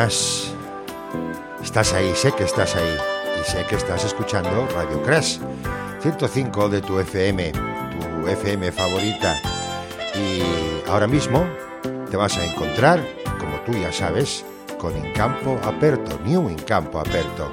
buenas. Estás ahí, sé que estás ahí. Y sé que estás escuchando Radio Crash 105 de tu FM favorita. Y ahora mismo te vas a encontrar, como tú ya sabes, con In Campo Aperto, New In Campo Aperto.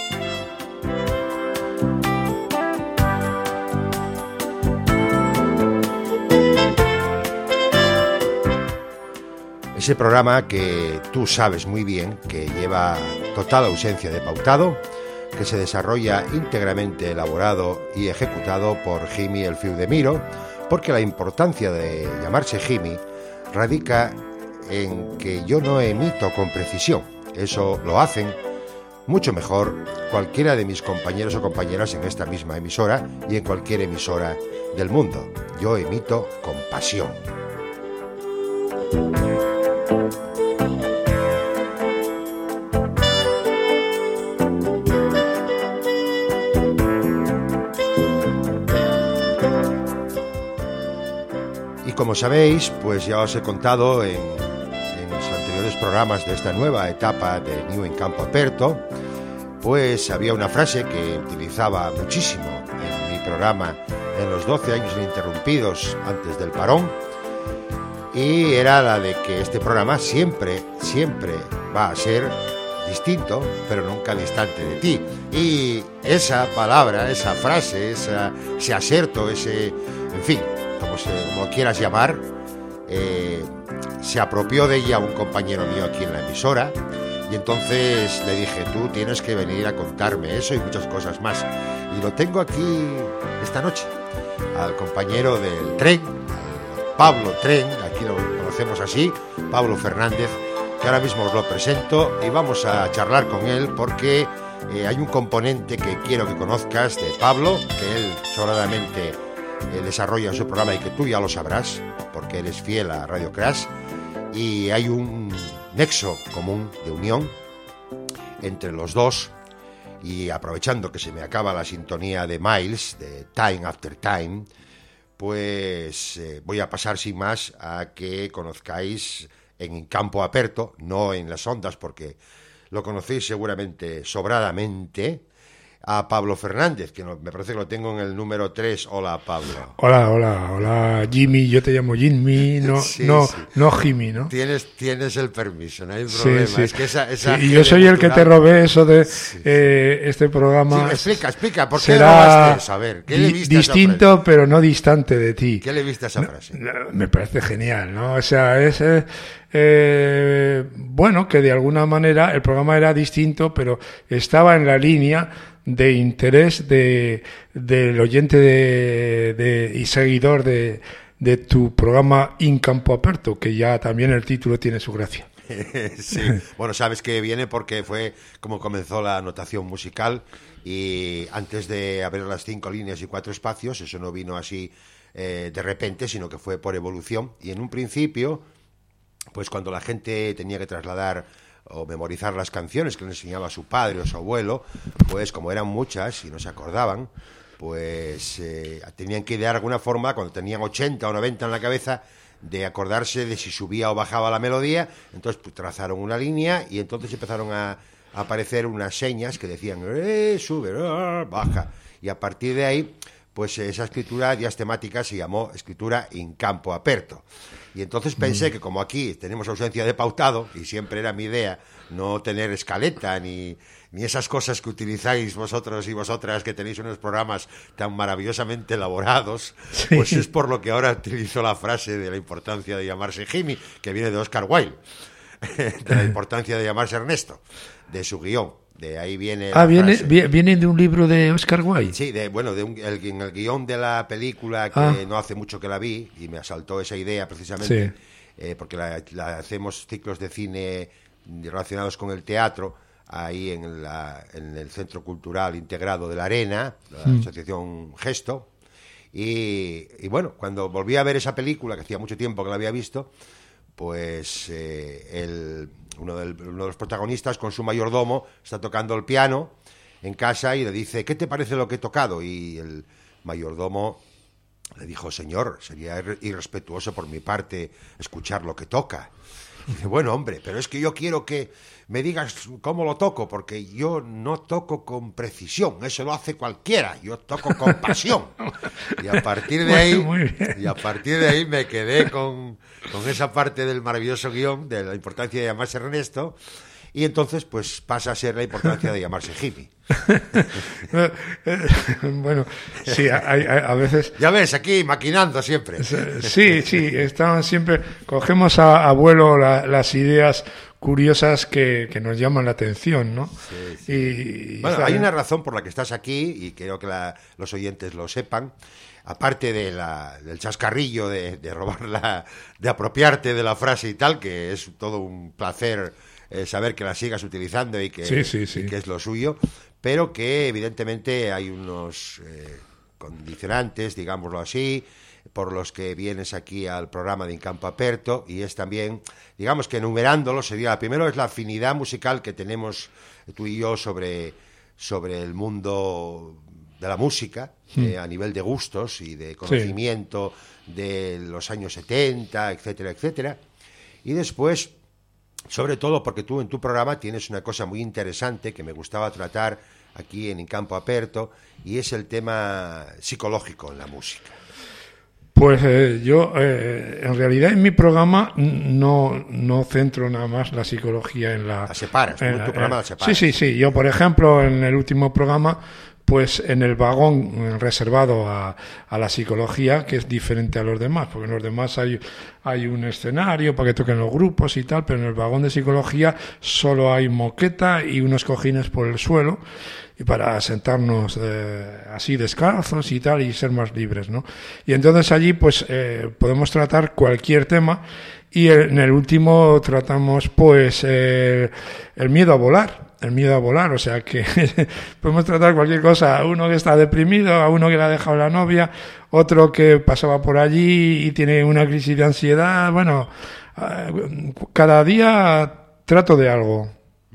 Ese programa que tú sabes muy bien que lleva total ausencia de pautado, que se desarrolla íntegramente elaborado y ejecutado por Jimmy el Fiu de Miro, porque la importancia de llamarse Jimmy radica en que yo no emito con precisión. Eso lo hacen mucho mejor cualquiera de mis compañeros o compañeras en esta misma emisora y en cualquier emisora del mundo. Yo emito con pasión. Y como sabéis, pues ya os he contado en los anteriores programas de esta nueva etapa de New In Campo Aperto, pues había una frase que utilizaba muchísimo en mi programa en los 12 años ininterrumpidos antes del parón, y era la de que este programa siempre va a ser distinto, pero nunca distante de ti. Y esa palabra, esa frase, ese aserto, en fin, como quieras llamar, se apropió de ella un compañero mío aquí en la emisora, y entonces le dije: tú tienes que venir a contarme eso y muchas cosas más. Y lo tengo aquí esta noche, al compañero del tren, al Pablo Tren, aquí lo conocemos así, Pablo Fernández, que ahora mismo os lo presento y vamos a charlar con él porque hay un componente que quiero que conozcas de Pablo, que él sobradamente desarrolla en su programa y que tú ya lo sabrás porque eres fiel a Radio Crash, y hay un nexo común de unión entre los dos. Y aprovechando que se me acaba la sintonía de Miles, de Time After Time, pues voy a pasar sin más a que conozcáis en Campo Aperto, no en las ondas porque lo conocéis seguramente sobradamente, a Pablo Fernández, que me parece que lo tengo en el número 3. Hola, Pablo. Hola, Jimmy. Yo te llamo Jimmy, no Jimmy, ¿no? Tienes el permiso, no hay problema. Sí. Es que esa y yo soy el que te robé eso de este programa. Sí, explica, ¿por qué robaste eso? A ver, ¿qué le viste distinto, a esa frase? Pero no distante de ti. ¿Qué le viste a esa frase? Me parece genial, ¿no? O sea, es... bueno, que de alguna manera el programa era distinto, pero estaba en la línea de interés del oyente y seguidor de tu programa In Campo Aperto, que ya también el título tiene su gracia. Sí, bueno, sabes que viene porque fue como comenzó la anotación musical, y antes de haber las 5 líneas y 4 espacios, eso no vino así de repente, sino que fue por evolución. Y en un principio, pues cuando la gente tenía que trasladar o memorizar las canciones que le enseñaba su padre o su abuelo, pues como eran muchas y no se acordaban, pues tenían que idear alguna forma, cuando tenían 80 o 90 en la cabeza, de acordarse de si subía o bajaba la melodía. Entonces pues trazaron una línea y entonces empezaron a aparecer unas señas que decían sube, baja, y a partir de ahí pues esa escritura diastemática se llamó escritura in campo aperto. Y entonces pensé que como aquí tenemos ausencia de pautado, y siempre era mi idea no tener escaleta ni esas cosas que utilizáis vosotros y vosotras, que tenéis unos programas tan maravillosamente elaborados, sí. Pues es por lo que ahora utilizo la frase de la importancia de llamarse Jimmy, que viene de Oscar Wilde, de la importancia de llamarse Ernesto, de su guión. De ahí viene viene de un libro de Oscar Wilde. Sí, en el guión de la película, que no hace mucho que la vi y me asaltó esa idea precisamente, sí. Porque la hacemos ciclos de cine relacionados con el teatro ahí en el Centro Cultural Integrado de la Arena, la Asociación Gesto, y bueno, cuando volví a ver esa película, que hacía mucho tiempo que la había visto, pues uno de los protagonistas con su mayordomo está tocando el piano en casa y le dice: ¿qué te parece lo que he tocado? Y el mayordomo le dijo: señor, sería irrespetuoso por mi parte escuchar lo que toca. Dice, bueno, hombre, pero es que yo quiero que me digas cómo lo toco, porque yo no toco con precisión, eso lo hace cualquiera, yo toco con pasión. Y a partir de ahí me quedé con esa parte del maravilloso guión de la importancia de llamarse Ernesto, y entonces pues pasa a ser la importancia de llamarse Jimmy. Bueno, sí, a veces... Ya ves, aquí maquinando siempre. Sí, estaban siempre... Cogemos a vuelo las ideas curiosas que nos llaman la atención, ¿no? Sí. Y bueno, hay una razón por la que estás aquí, y creo que los oyentes lo sepan, aparte del chascarrillo de robarla, de apropiarte de la frase y tal, que es todo un placer saber que la sigas utilizando y que, y que es lo suyo, pero que evidentemente hay unos condicionantes, digámoslo así, por los que vienes aquí al programa de In Campo Aperto, y es también, digamos que enumerándolo, sería, primero es la afinidad musical que tenemos tú y yo sobre el mundo de la música, a nivel de gustos y de conocimiento de los años 70, etcétera, etcétera, y después, sobre todo porque tú en tu programa tienes una cosa muy interesante que me gustaba tratar aquí en In Campo Aperto, y es el tema psicológico en la música. Pues yo, en realidad, en mi programa no centro nada más la psicología en la... La separas, en tu programa la separas. Sí. Yo, por ejemplo, en el último programa, pues en el vagón reservado a la psicología, que es diferente a los demás, porque en los demás hay un escenario para que toquen los grupos y tal, pero en el vagón de psicología solo hay moqueta y unos cojines por el suelo, y para sentarnos así descalzos y tal, y ser más libres, ¿no? Y entonces allí pues podemos tratar cualquier tema, y en el último tratamos pues el miedo a volar. O sea que podemos tratar cualquier cosa, a uno que está deprimido, a uno que le ha dejado la novia, otro que pasaba por allí y tiene una crisis de ansiedad. Bueno, cada día trato de algo.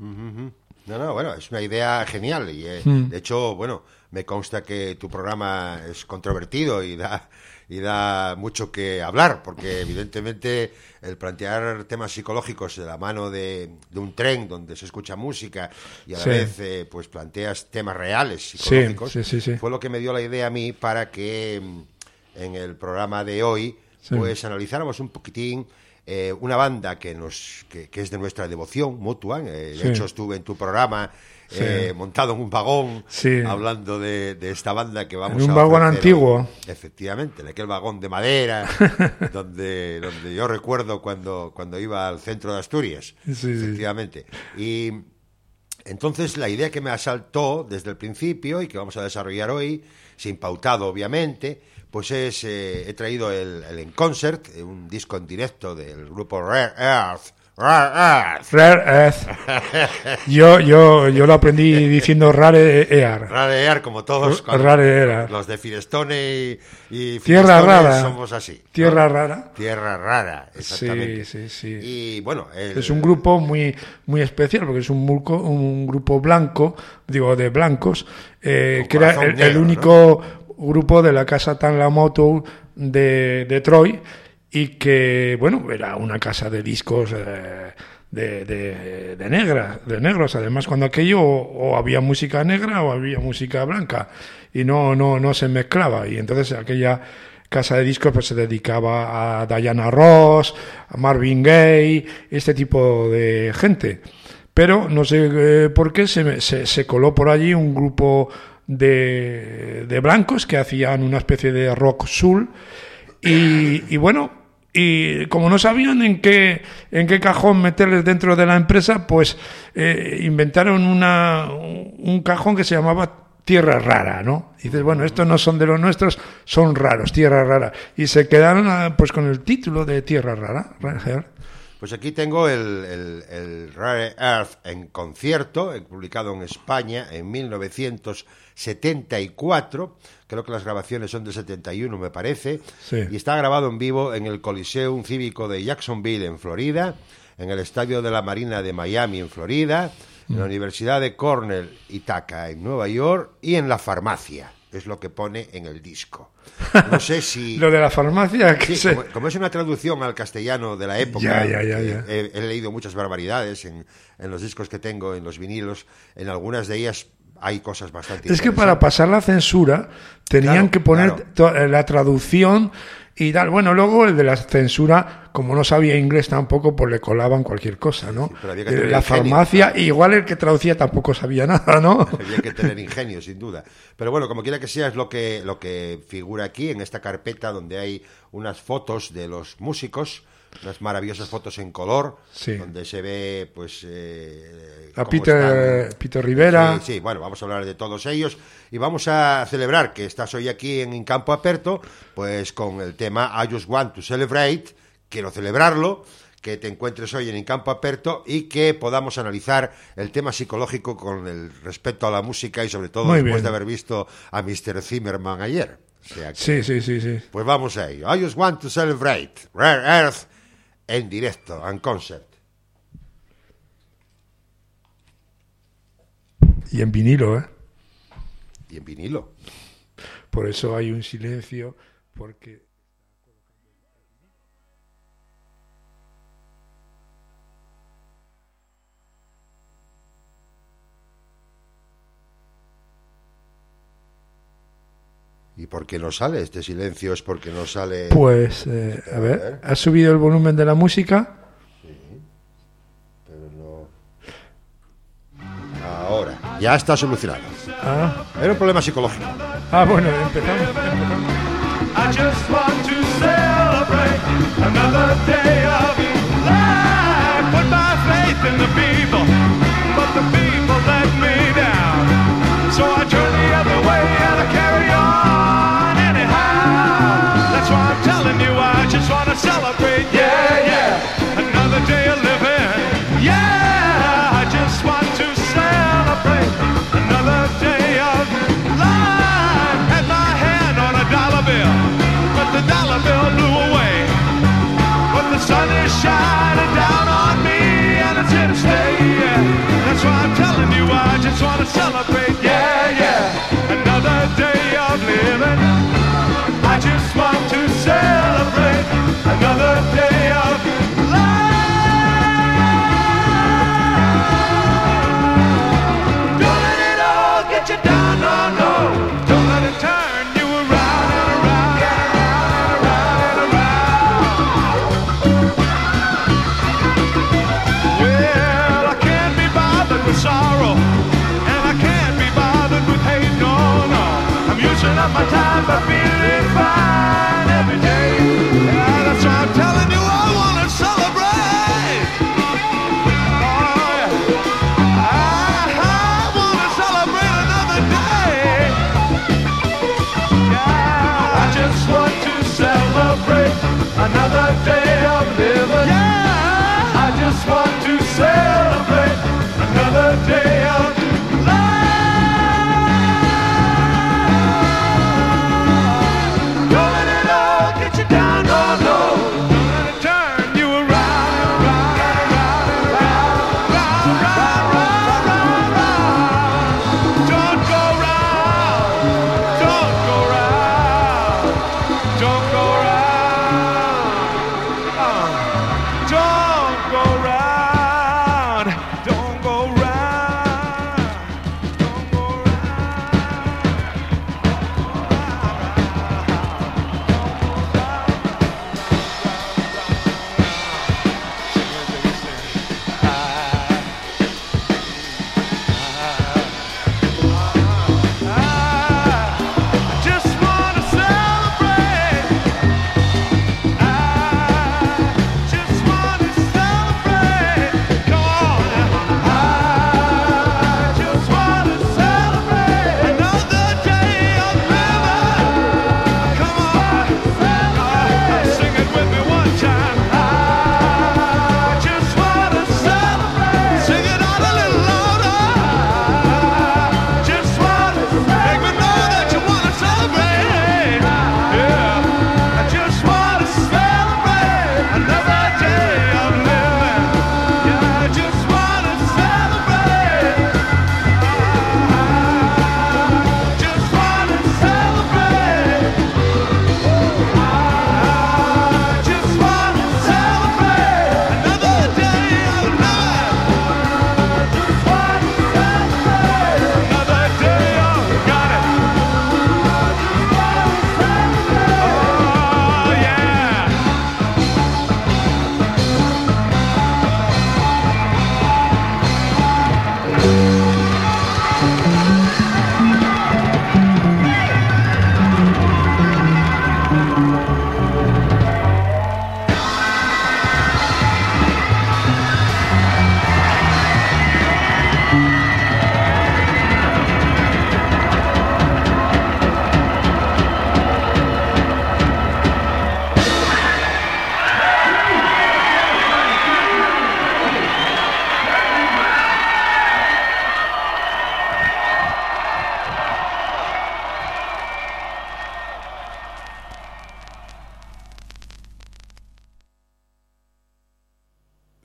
No, bueno, es una idea genial, y de hecho, bueno, me consta que tu programa es controvertido y da mucho que hablar, porque evidentemente el plantear temas psicológicos de la mano de un tren donde se escucha música y a la vez pues planteas temas reales psicológicos, fue lo que me dio la idea a mí para que en el programa de hoy pues analizáramos un poquitín una banda que es de nuestra devoción mutua. De hecho estuve en tu programa montado en un vagón, hablando de esta banda que vamos a un vagón antiguo. Efectivamente, en aquel vagón de madera donde yo recuerdo cuando iba al centro de Asturias. Efectivamente. Y entonces la idea que me asaltó desde el principio y que vamos a desarrollar hoy, sin pautado obviamente, pues he traído el En Concert, un disco en directo del grupo Rare Earth. Yo lo aprendí diciendo Rare Earth. Rare Earth, como todos. Rare Earth. Los de Firestone y Tierra Rara. Somos así. Tierra Rara. Tierra Rara, exactamente. Sí. Y bueno, es un grupo muy especial, porque es un grupo blanco, de blancos, que era el único grupo de la casa Tanlamoto de Detroit, y que, bueno, era una casa de discos de negros. Además, cuando aquello o había música negra o había música blanca, y no se mezclaba. Y entonces aquella casa de discos pues se dedicaba a Diana Ross, a Marvin Gaye, este tipo de gente. Pero no sé por qué se coló por allí un grupo de blancos que hacían una especie de rock soul, y bueno, y como no sabían en qué cajón meterles dentro de la empresa, pues inventaron un cajón que se llamaba Tierra Rara, ¿no? Y dices, bueno, estos no son de los nuestros, son raros, Tierra Rara, y se quedaron pues con el título de Tierra Rara. Pues aquí tengo el Rare Earth en concierto, publicado en España en 1974. Creo que las grabaciones son de 71, me parece. Y está grabado en vivo en el Coliseum Cívico de Jacksonville, en Florida, en el Estadio de la Marina de Miami, en Florida, en la Universidad de Cornell, Ithaca, en Nueva York, y en la Farmacia, es lo que pone en el disco. No sé si... Lo de la farmacia... Sí, como es una traducción al castellano de la época, he leído muchas barbaridades en los discos que tengo, en los vinilos, en algunas de ellas hay cosas bastante interesantes. Es que para pasar la censura tenían que poner la traducción y tal. Bueno, luego el de la censura, como no sabía inglés tampoco, pues le colaban cualquier cosa, ¿no? Sí, había que tener la farmacia, igual el que traducía tampoco sabía nada, ¿no? Había que tener ingenio, sin duda. Pero bueno, como quiera que sea, es lo que figura aquí, en esta carpeta donde hay unas fotos de los músicos, unas maravillosas fotos en color, donde se ve, pues... a Peter Rivera. Sí, bueno, vamos a hablar de todos ellos y vamos a celebrar que estás hoy aquí en Campo Aperto, pues con el tema I Just Want to Celebrate, quiero celebrarlo, que te encuentres hoy en Campo Aperto y que podamos analizar el tema psicológico con el respecto a la música y sobre todo Muy después bien. de haber visto a Mr. Zimmerman ayer. O sea que, sí. Pues vamos a ello. I Just Want to Celebrate, Rare Earth, en directo, en concert. Y en vinilo, ¿eh? Y en vinilo. Por eso hay un silencio, porque... ¿Y por qué no sale? Este silencio es porque no sale... Pues, a ver, ¿has subido el volumen de la música? Sí, pero no... Ahora, ya está solucionado. Era un problema psicológico. Bueno, empezamos. I just want to celebrate another day of life. Put my faith in the people, but the people let me down. So I turn the other way and I carry on anyhow. That's why I'm telling you I just want to celebrate, yeah. Another day of living, yeah. I just want to celebrate another day of life. Had my hand on a dollar bill, but the dollar bill blew away. But the sun is shining down on me and it's here to stay, yeah. That's why I'm telling you I just want to celebrate, yeah. Another day of living. I just want to celebrate another day of life. Don't let it all get you down, no. Don't let it turn you around and around and around and around. Well, I can't be bothered with sorrow, and I can't be bothered with hate, no. I'm using up my time by feeling fine every day. Yeah, that's why I'm telling you I want to celebrate. Oh, yeah. I want to celebrate another day. Yeah, I just want to celebrate another day of living. Yeah, I just want to celebrate another day of life. Don't let it all get you down, no. Don't let it turn you around and around and around and round. Don't go round. Don't go round. Don't go round. Don't go round.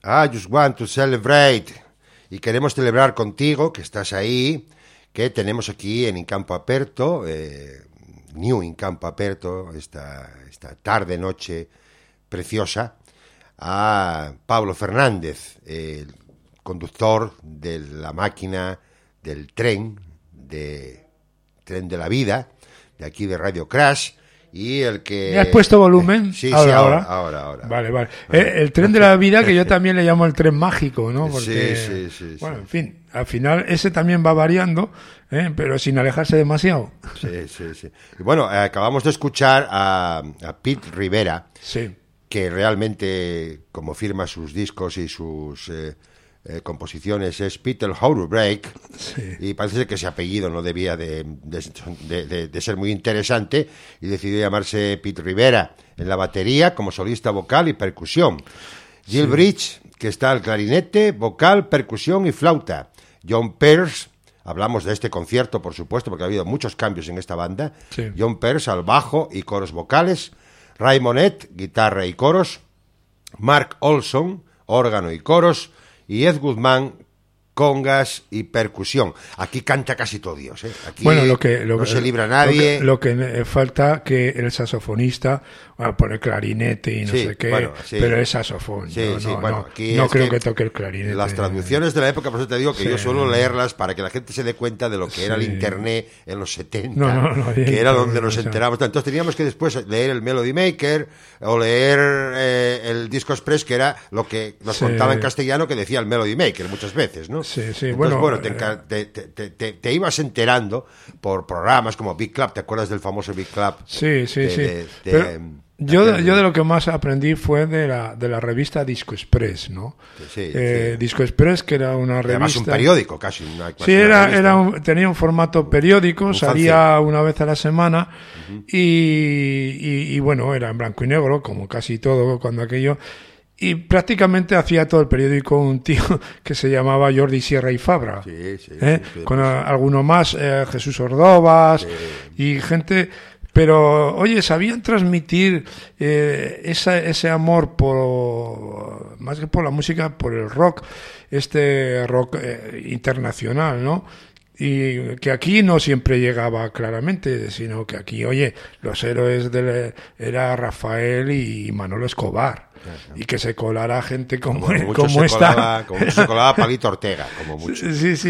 I just want to celebrate. Y queremos celebrar contigo, que estás ahí, que tenemos aquí en Incampo Aperto, New Incampo Aperto, esta tarde-noche preciosa, a Pablo Fernández, el conductor de la máquina del tren de la vida, de aquí de Radio Crash, y el que... ¿Me has puesto volumen? Sí, ahora. Vale. El tren de la vida, que yo también le llamo el tren mágico, ¿no? Porque, sí. bueno, en fin, al final ese también va variando, pero sin alejarse demasiado. Sí. Y bueno, acabamos de escuchar a Pete Rivera, Sí. que realmente, como firma sus discos y sus composiciones, es Peter Howlbreak, Sí. y parece que ese apellido no debía de ser muy interesante, y decidió llamarse Pete Rivera en la batería como solista vocal y percusión. Jill Bridge, que está al clarinete, vocal, percusión y flauta. John Pearce, hablamos de este concierto, por supuesto, porque ha habido muchos cambios en esta banda. Sí. John Pearce al bajo y coros vocales. Ray Monet, guitarra y coros. Mark Olson, órgano y coros. Y Ed Guzmán, congas y percusión. Aquí canta casi todo Dios, ¿eh? Aquí Bueno, no se libra nadie. Lo que falta que el saxofonista pone clarinete y no Sí, sé qué, bueno, sí. pero es saxofón. Sí, aquí no es creo que toque el clarinete. Las traducciones de la época, por eso te digo que Sí. yo suelo leerlas para que la gente se dé cuenta de lo que era el Sí. internet en los 70, No, que era donde nos o sea. enteramos. Entonces teníamos que después leer el Melody Maker o leer el Disco Express, que era lo que nos Sí. contaba en castellano que decía el Melody Maker muchas veces, ¿no? Sí, Entonces, bueno, te ibas enterando por programas como Big Club. ¿Te acuerdas del famoso Big Club? Sí. Pero de yo de lo que más aprendí fue de la revista Disco Express, ¿no? Sí. Disco Express, que era una revista... Además un periódico, casi. Sí, tenía un formato periódico, salía una vez a la semana y bueno, era en blanco y negro, como casi todo cuando aquello... Y prácticamente hacía todo el periódico un tío que se llamaba Jordi Sierra y Fabra. Sí, con alguno más, Jesús Ordovas y gente... Pero, oye, sabían transmitir ese amor por, más que por la música, por el rock, este rock internacional, ¿no? Y que aquí no siempre llegaba claramente, sino que aquí, oye, los héroes era Rafael y Manolo Escobar. Y que se colara gente como esta. Como se colaba Palito Ortega, como mucho.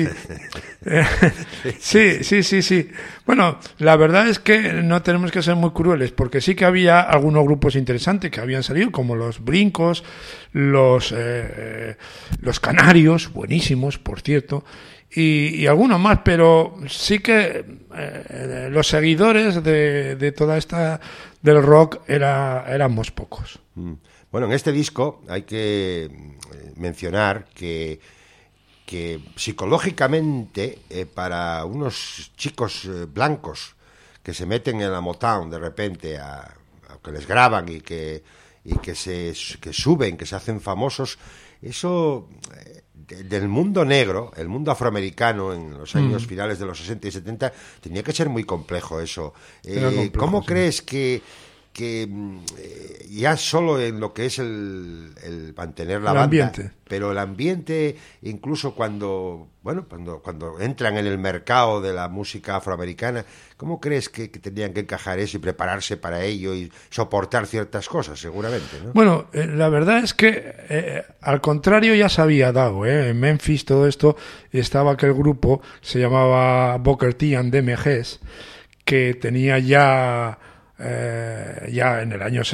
Sí. Bueno, la verdad es que no tenemos que ser muy crueles, porque sí que había algunos grupos interesantes que habían salido, como los Brincos, los Canarios, buenísimos, por cierto, y algunos más, pero sí que los seguidores de toda esta del rock éramos pocos. Bueno, en este disco hay que mencionar que psicológicamente para unos chicos blancos que se meten en la Motown de repente a que les graban y que suben, que se hacen famosos, eso del mundo negro, el mundo afroamericano en los años finales de los 60 y 70, tenía que ser muy complejo eso. Complejo, ¿Cómo sí. crees que ya solo en lo que es el mantener la banda, ambiente, pero el ambiente, incluso cuando entran en el mercado de la música afroamericana, ¿cómo crees que tenían que encajar eso y prepararse para ello y soportar ciertas cosas, seguramente, ¿no? Bueno, la verdad es que al contrario ya se había dado, en Memphis todo esto, estaba aquel grupo, se llamaba Booker T and the MGs, que tenía ya en el año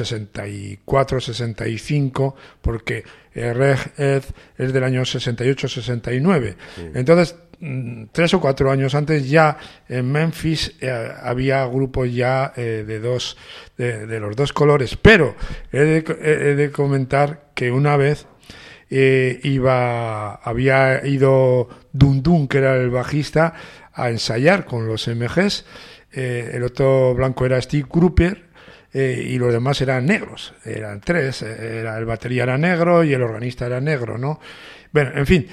64-65, porque Reg Ed es del año 68-69. Sí. Entonces, 3 o 4 años antes ya en Memphis había grupos ya de los dos colores, pero he de comentar que una vez había ido Dun Dun, que era el bajista, a ensayar con los MGs. El otro blanco era Steve Cropper y los demás eran negros, eran 3, el batería era negro y el organista era negro, ¿no? Bueno, en fin,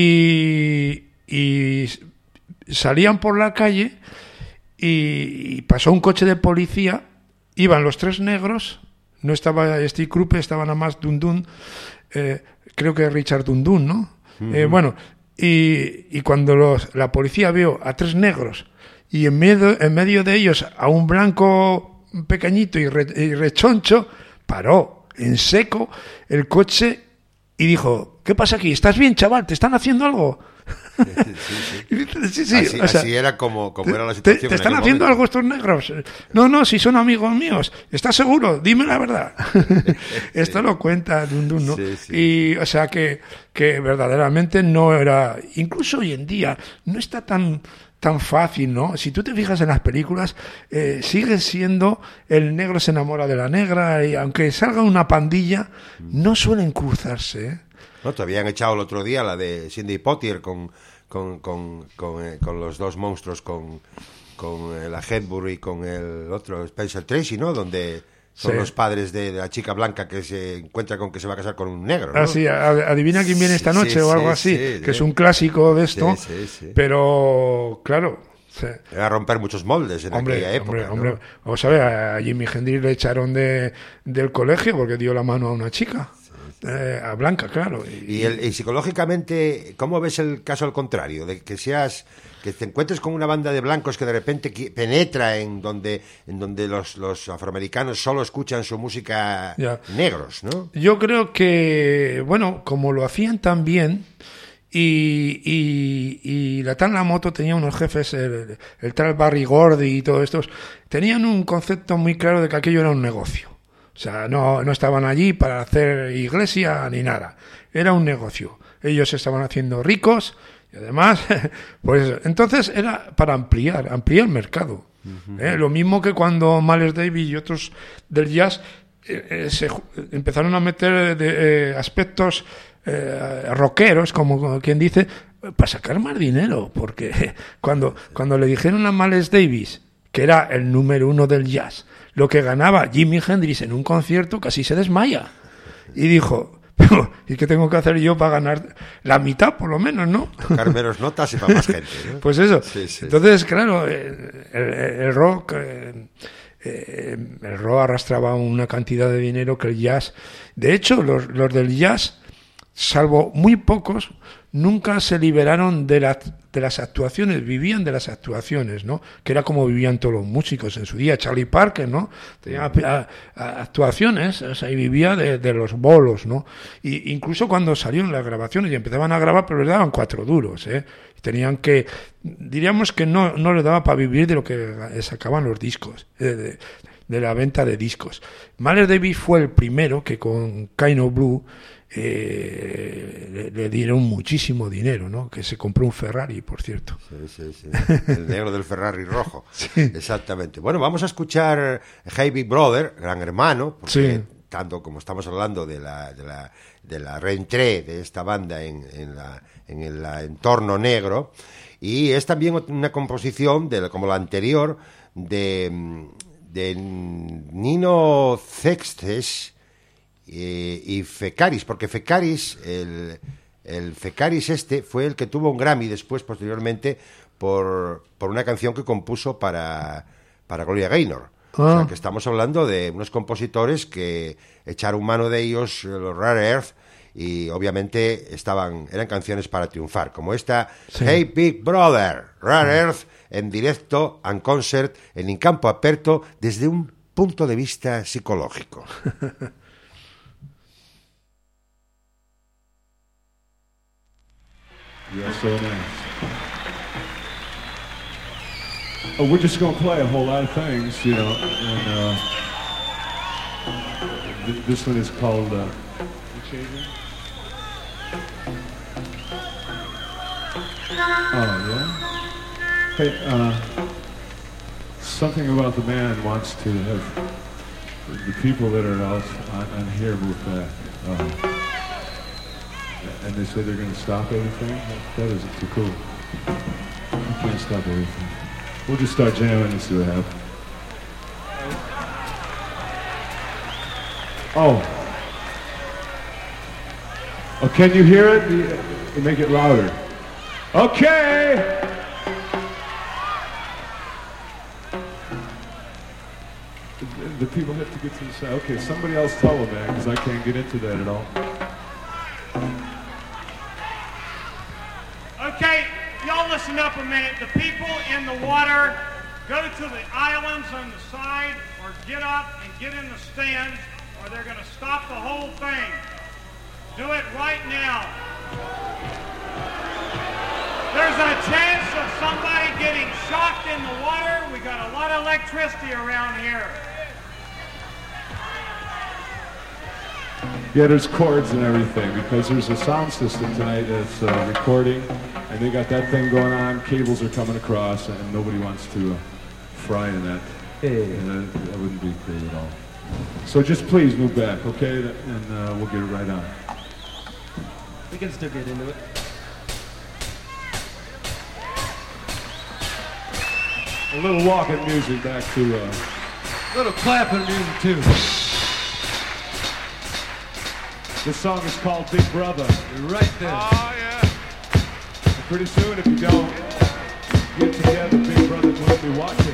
y salían por la calle y pasó un coche de policía, iban los 3 negros, no estaba Steve Cropper, estaba nada más Dun Dun, que creo que es Richard Dundun, ¿no? Bueno, y cuando la policía vio a 3 negros y en medio de ellos a un blanco pequeñito y rechoncho, paró en seco el coche y dijo: ¿qué pasa aquí? ¿Estás bien, chaval? ¿Te están haciendo algo? Sí. Así era como era la situación. ¿Te están haciendo algo estos negros? No, si son amigos míos. ¿Estás seguro? Dime la verdad. Esto lo cuenta Dundun, ¿no? Sí. Y, o sea, que verdaderamente no era... Incluso hoy en día no está tan fácil, ¿no? Si tú te fijas en las películas, sigue siendo el negro se enamora de la negra, y aunque salga una pandilla, no suelen cruzarse, ¿eh? No, te habían echado el otro día la de Sidney Poitier con los dos monstruos, con la Hepburn y con el otro Spencer Tracy, ¿no? Donde son los padres de la chica blanca que se encuentra con que se va a casar con un negro, ¿no? Sí, adivina quién viene esta noche o algo así, que es un clásico de esto, pero claro... Sí. Era romper muchos moldes en aquella época. Hombre. O sabes, a Jimi Hendrix le echaron del colegio porque dio la mano a una chica. A Blanca, claro. Y psicológicamente, ¿cómo ves el caso al contrario? De que te encuentres con una banda de blancos que de repente penetra en donde los afroamericanos solo escuchan su música negros, ¿no? Yo creo que, bueno, como lo hacían tan bien, y la Tan La Moto tenía unos jefes, el tal Barry Gordy y todos estos, tenían un concepto muy claro de que aquello era un negocio. O sea, no estaban allí para hacer iglesia ni nada. Era un negocio. Ellos se estaban haciendo ricos y además, pues entonces era para ampliar el mercado. Lo mismo que cuando Miles Davis y otros del jazz se empezaron a meter aspectos rockeros, como quien dice, para sacar más dinero. Porque cuando le dijeron a Miles Davis, que era el número 1 del jazz, lo que ganaba Jimi Hendrix en un concierto, casi se desmaya. Y dijo: ¿y qué tengo que hacer yo para ganar la mitad, por lo menos, no? Tocar menos notas y para más gente, ¿no? Pues eso. Sí. Entonces, claro, el rock arrastraba una cantidad de dinero que el jazz... De hecho, los del jazz, salvo muy pocos, nunca se liberaron de las actuaciones, vivían de las actuaciones, ¿no? Que era como vivían todos los músicos en su día. Charlie Parker, ¿no? Tenía actuaciones, o sea, y vivía de los bolos, ¿no? Y incluso cuando salieron las grabaciones y empezaban a grabar, pero les daban 4 duros, ¿eh? Tenían que, diríamos que no les daba para vivir de lo que sacaban los discos, de la venta de discos. Miles Davis fue el primero que con Kind of Blue le dieron muchísimo dinero, ¿no? Que se compró un Ferrari, por cierto. Sí. El negro del Ferrari rojo. Sí. Exactamente. Bueno, vamos a escuchar Hey Big Brother, Gran Hermano, porque tanto como estamos hablando de la reentrée de esta banda en el entorno negro, y es también una composición como la anterior de Nino Sextes y Fekaris, porque Fekaris, el Fekaris fue el que tuvo un Grammy después, posteriormente, por una canción que compuso para Gloria Gaynor. O sea, que estamos hablando de unos compositores que echaron mano de ellos, los Rare Earth, y obviamente eran canciones para triunfar, como esta Hey Big Brother, Rare Earth, en directo, en concert, en campo aperto, desde un punto de vista psicológico. You're so nice. Oh, we're just going to play a whole lot of things, you know, and this one is called, oh, yeah? Hey, something about the band wants to have the people that are out on here move back. And they say they're going to stop everything? That isn't too cool. You can't stop everything. We'll just start jamming and see what happens. Oh, can you hear it? You make it louder. Okay! The people have to get to the side. Okay, somebody else tell them that, because I can't get into that at all. listen up a minute. The people in the water, go to the islands on the side or get up and get in the stands or they're going to stop the whole thing. Do it right now. There's a chance of somebody getting shocked in the water. We got a lot of electricity around here. Yeah, there's cords and everything because there's a sound system tonight that's recording, and they got that thing going on. Cables are coming across, and nobody wants to fry in that. And that wouldn't be cool at all. So just please move back, okay? And we'll get it right on. We can still get into it. A little walking music back to... A little clapping music, too. This song is called Big Brother. You're right there. Oh, yeah. And pretty soon, if you don't get together, Big Brother will be watching.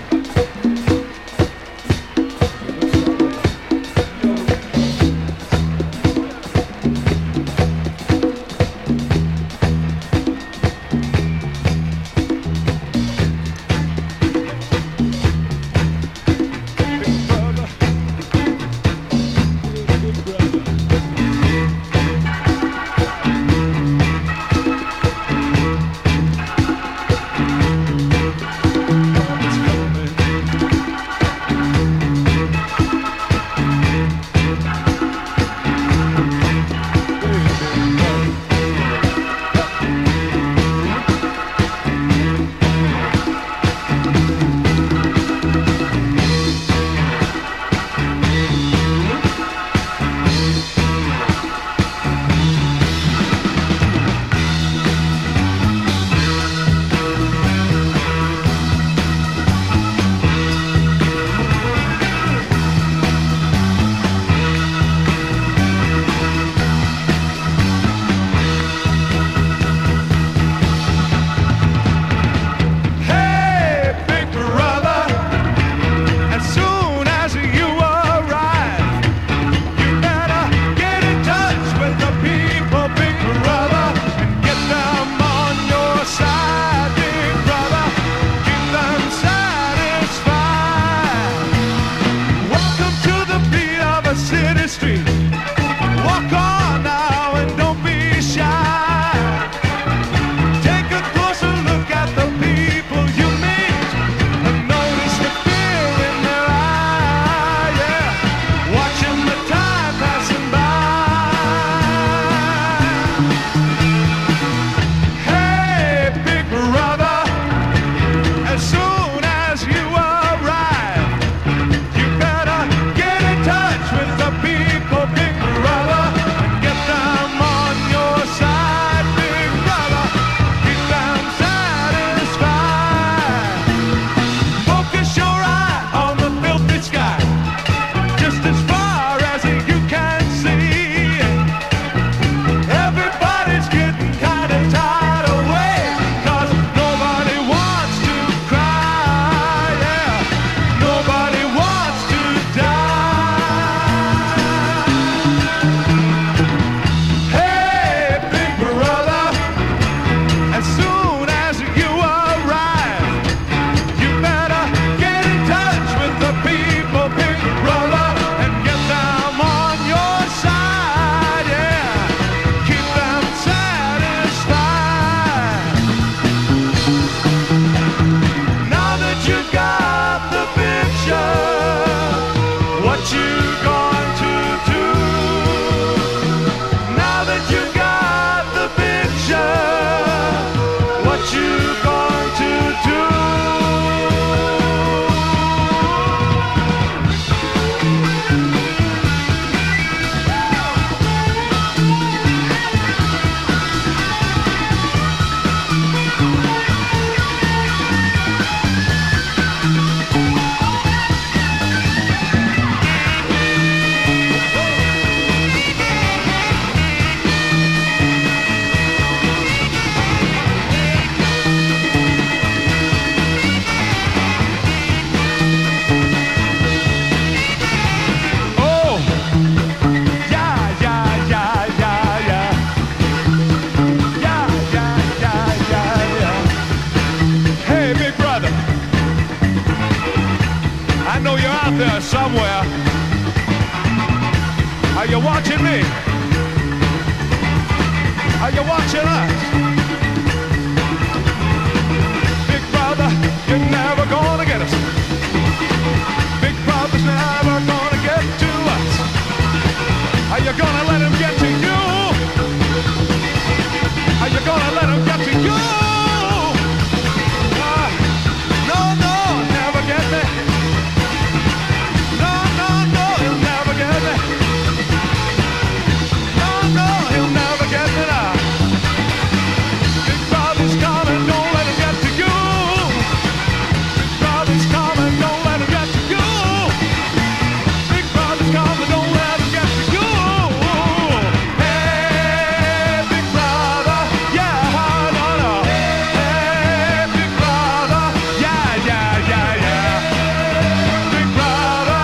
out there somewhere. Are you watching me? Are you watching us? Big brother, you're never gonna get us. Big brother's never gonna get to us. Are you gonna let him get to you? Are you gonna let him get to you? No, no, never get me. No, no, no, he'll never get me. No, no, he'll never get me now. Big brother's coming, don't let him get to you. Big brother's coming, don't let him get to you. Big brother's coming, don't let him get to you. Hey, big brother, yeah, no, no. Hey, big brother, yeah, yeah, yeah, yeah. Big brother.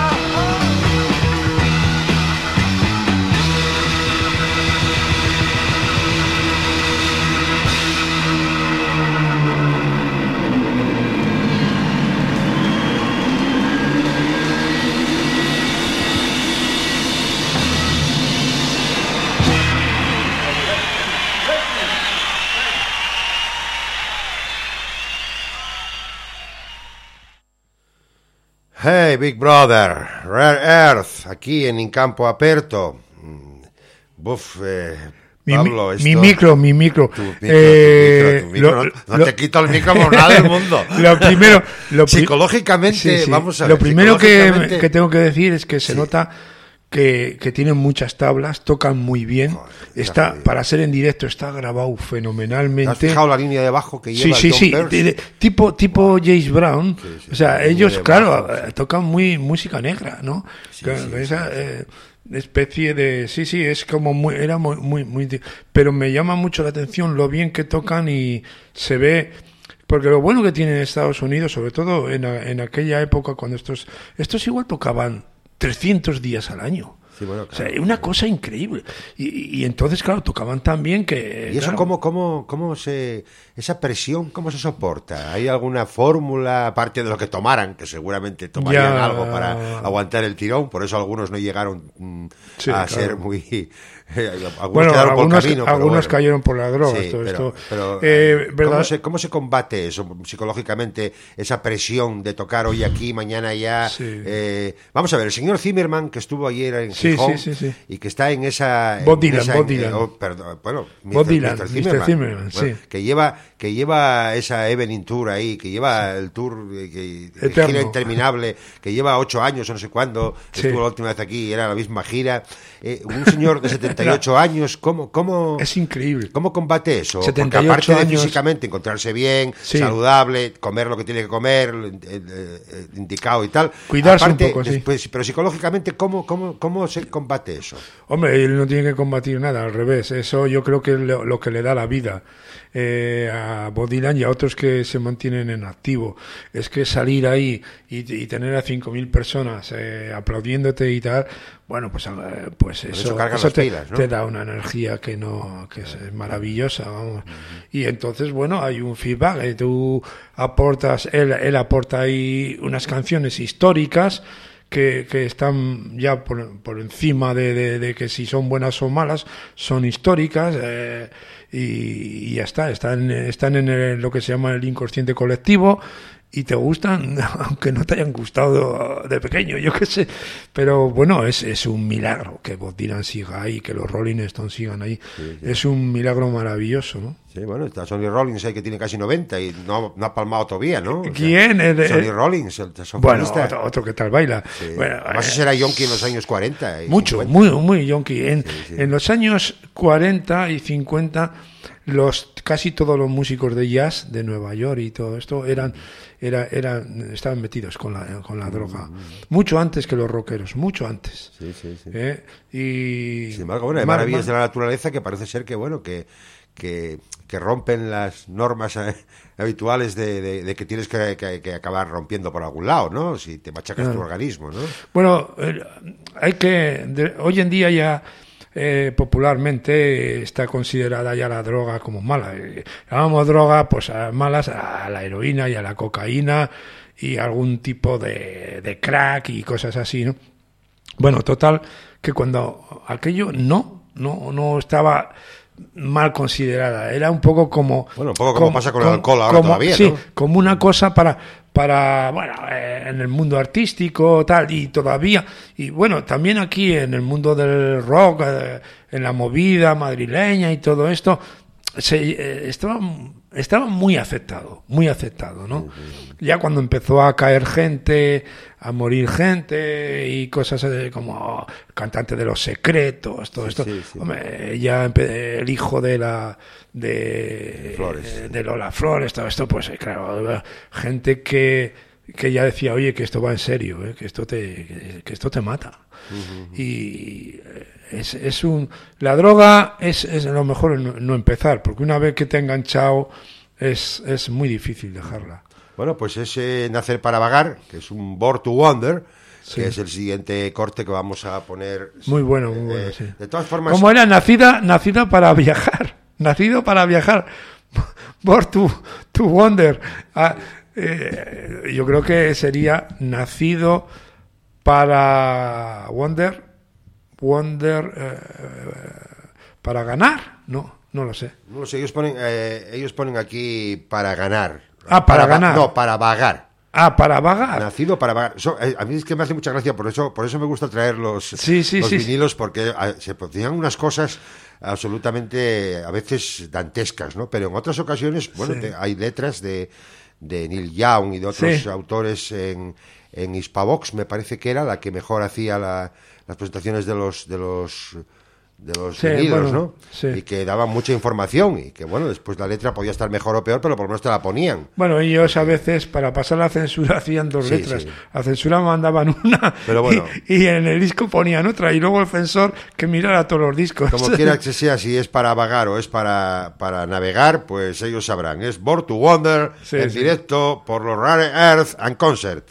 Hey, Big Brother, Rare Earth, aquí en Incampo Aperto. Buf, Pablo, esto... mi micro. Tu micro. No te quito el micro por nada del mundo. Psicológicamente, vamos a ver. Lo primero que tengo que decir es que se nota que tienen muchas tablas, tocan muy bien. Joder, para ser en directo está grabado fenomenalmente. ¿Has fijado la línea de bajo que lleva John Pearce? Tipo James Brown. Sí, o sea, ellos, claro, tocan muy música negra, ¿no? Sí, Esa especie de... Sí, es como era muy... Pero me llama mucho la atención lo bien que tocan y se ve... Porque lo bueno que tienen Estados Unidos, sobre todo en aquella época, cuando estos igual tocaban 300 días al año. Sí, bueno, claro. O sea, una cosa increíble. Y entonces, claro, tocaban tan bien que... ¿Y eso claro, cómo se... esa presión, cómo se soporta? ¿Hay alguna fórmula, aparte de lo que tomaran, que seguramente tomarían algo para aguantar el tirón? Por eso algunos no llegaron a ser muy... algunos cayeron por la droga. ¿Cómo se combate eso psicológicamente, esa presión de tocar hoy aquí, mañana allá? Sí. Vamos a ver, el señor Zimmerman, que estuvo ayer en Gijón y que está en esa... Bob Dylan. Mr. Zimmerman, que lleva esa Evening Tour ahí, que lleva el tour gira interminable, que lleva 8 años o no sé cuándo, estuvo la última vez aquí y era la misma gira. Un señor de 78 años, ¿cómo es increíble? ¿Cómo combate eso? 78 Porque aparte años, de físicamente encontrarse bien, saludable, comer lo que tiene que comer, indicado y tal, cuidarse aparte, un poco, después, pero psicológicamente, ¿cómo se combate eso? Hombre, él no tiene que combatir nada, al revés. Eso yo creo que es lo que le da la vida a Bob Dylan y a otros que se mantienen en activo. Es que salir ahí y tener a 5.000 personas aplaudiéndote y tal, bueno, pues eso pilas, ¿no? te da una energía que es maravillosa, vamos. Y entonces, bueno, hay un feedback. Tú aportas, él aporta ahí unas canciones históricas que están ya por encima de que si son buenas o malas, son históricas, y ya están en lo que se llama el inconsciente colectivo, y te gustan, aunque no te hayan gustado de pequeño, yo qué sé. Pero bueno, es un milagro que Bob Dylan siga ahí, que los Rolling Stones sigan ahí. Sí. Es un milagro maravilloso, ¿no? Sí, bueno, está Sonny Rollins ahí que tiene casi 90 y no ha palmado todavía, ¿no? O sea, ¿quién? Sonny Rollins, el bueno, otro que tal baila. Sí. Bueno, además ese era yonki en los años 40. Mucho, 50. muy yonki. En los años 40 y 50, casi todos los músicos de jazz de Nueva York y todo esto estaban metidos con la droga. Mucho antes que los rockeros, mucho antes. Sí. Y sin embargo, bueno, hay maravillas de la naturaleza que parece ser que, bueno, que rompen las normas habituales de que tienes que acabar rompiendo por algún lado, ¿no? Si te machacas tu organismo, ¿no? Bueno, hoy en día ya popularmente está considerada ya la droga como mala. Llamamos droga pues a malas a la heroína y a la cocaína y algún tipo de crack y cosas así, ¿no? Bueno, total, que cuando aquello no estaba mal considerada, era un poco como... Bueno, un poco como pasa con el alcohol ahora todavía, sí, ¿no? como una cosa para bueno, en el mundo artístico, tal, y todavía, y bueno, también aquí en el mundo del rock, en la movida madrileña y todo esto, estaba muy aceptado, ¿no? Ya cuando empezó a caer gente, a morir gente y cosas como cantante de Los Secretos, todo esto, sí. hombre, ya el hijo de Flores. de Lola Flores, todo esto, pues claro, gente que ya decía, oye, que esto va en serio, que esto te mata. Y la droga es lo mejor no empezar, porque una vez que te ha enganchado es muy difícil dejarla. Bueno, pues ese Nacer para Vagar, que es un Born to Wonder, Sí. que es el siguiente corte que vamos a poner. Muy bueno, sí. De todas formas... Como era nacida para viajar, nacido para viajar, Born to Wonder. Yo creo que sería nacido para para ganar, no lo sé. No lo sé, ellos ponen aquí para ganar. Para ganar. No, para vagar. Para vagar. Nacido para vagar. A mí es que me hace mucha gracia, por eso me gusta traer los vinilos, porque se producían unas cosas absolutamente, a veces, dantescas, ¿no? Pero en otras ocasiones, bueno, Sí. hay letras de Neil Young y de otros Sí. autores en Hispavox, me parece que era la que mejor hacía las presentaciones de los Sí, vinilos, bueno, ¿no? sí. Y que daban mucha información y que, bueno, después la letra podía estar mejor o peor, pero por lo menos te la ponían. Bueno, ellos a veces, para pasar la censura, hacían dos Sí, letras. sí. La censura mandaban una Pero bueno. y en el disco ponían otra. Y luego el censor que mirara todos los discos. Como quiera que sea, si es para vagar o es para navegar, pues ellos sabrán. Es Born to Wonder, Sí, en sí. directo por los Rare Earth and Concert.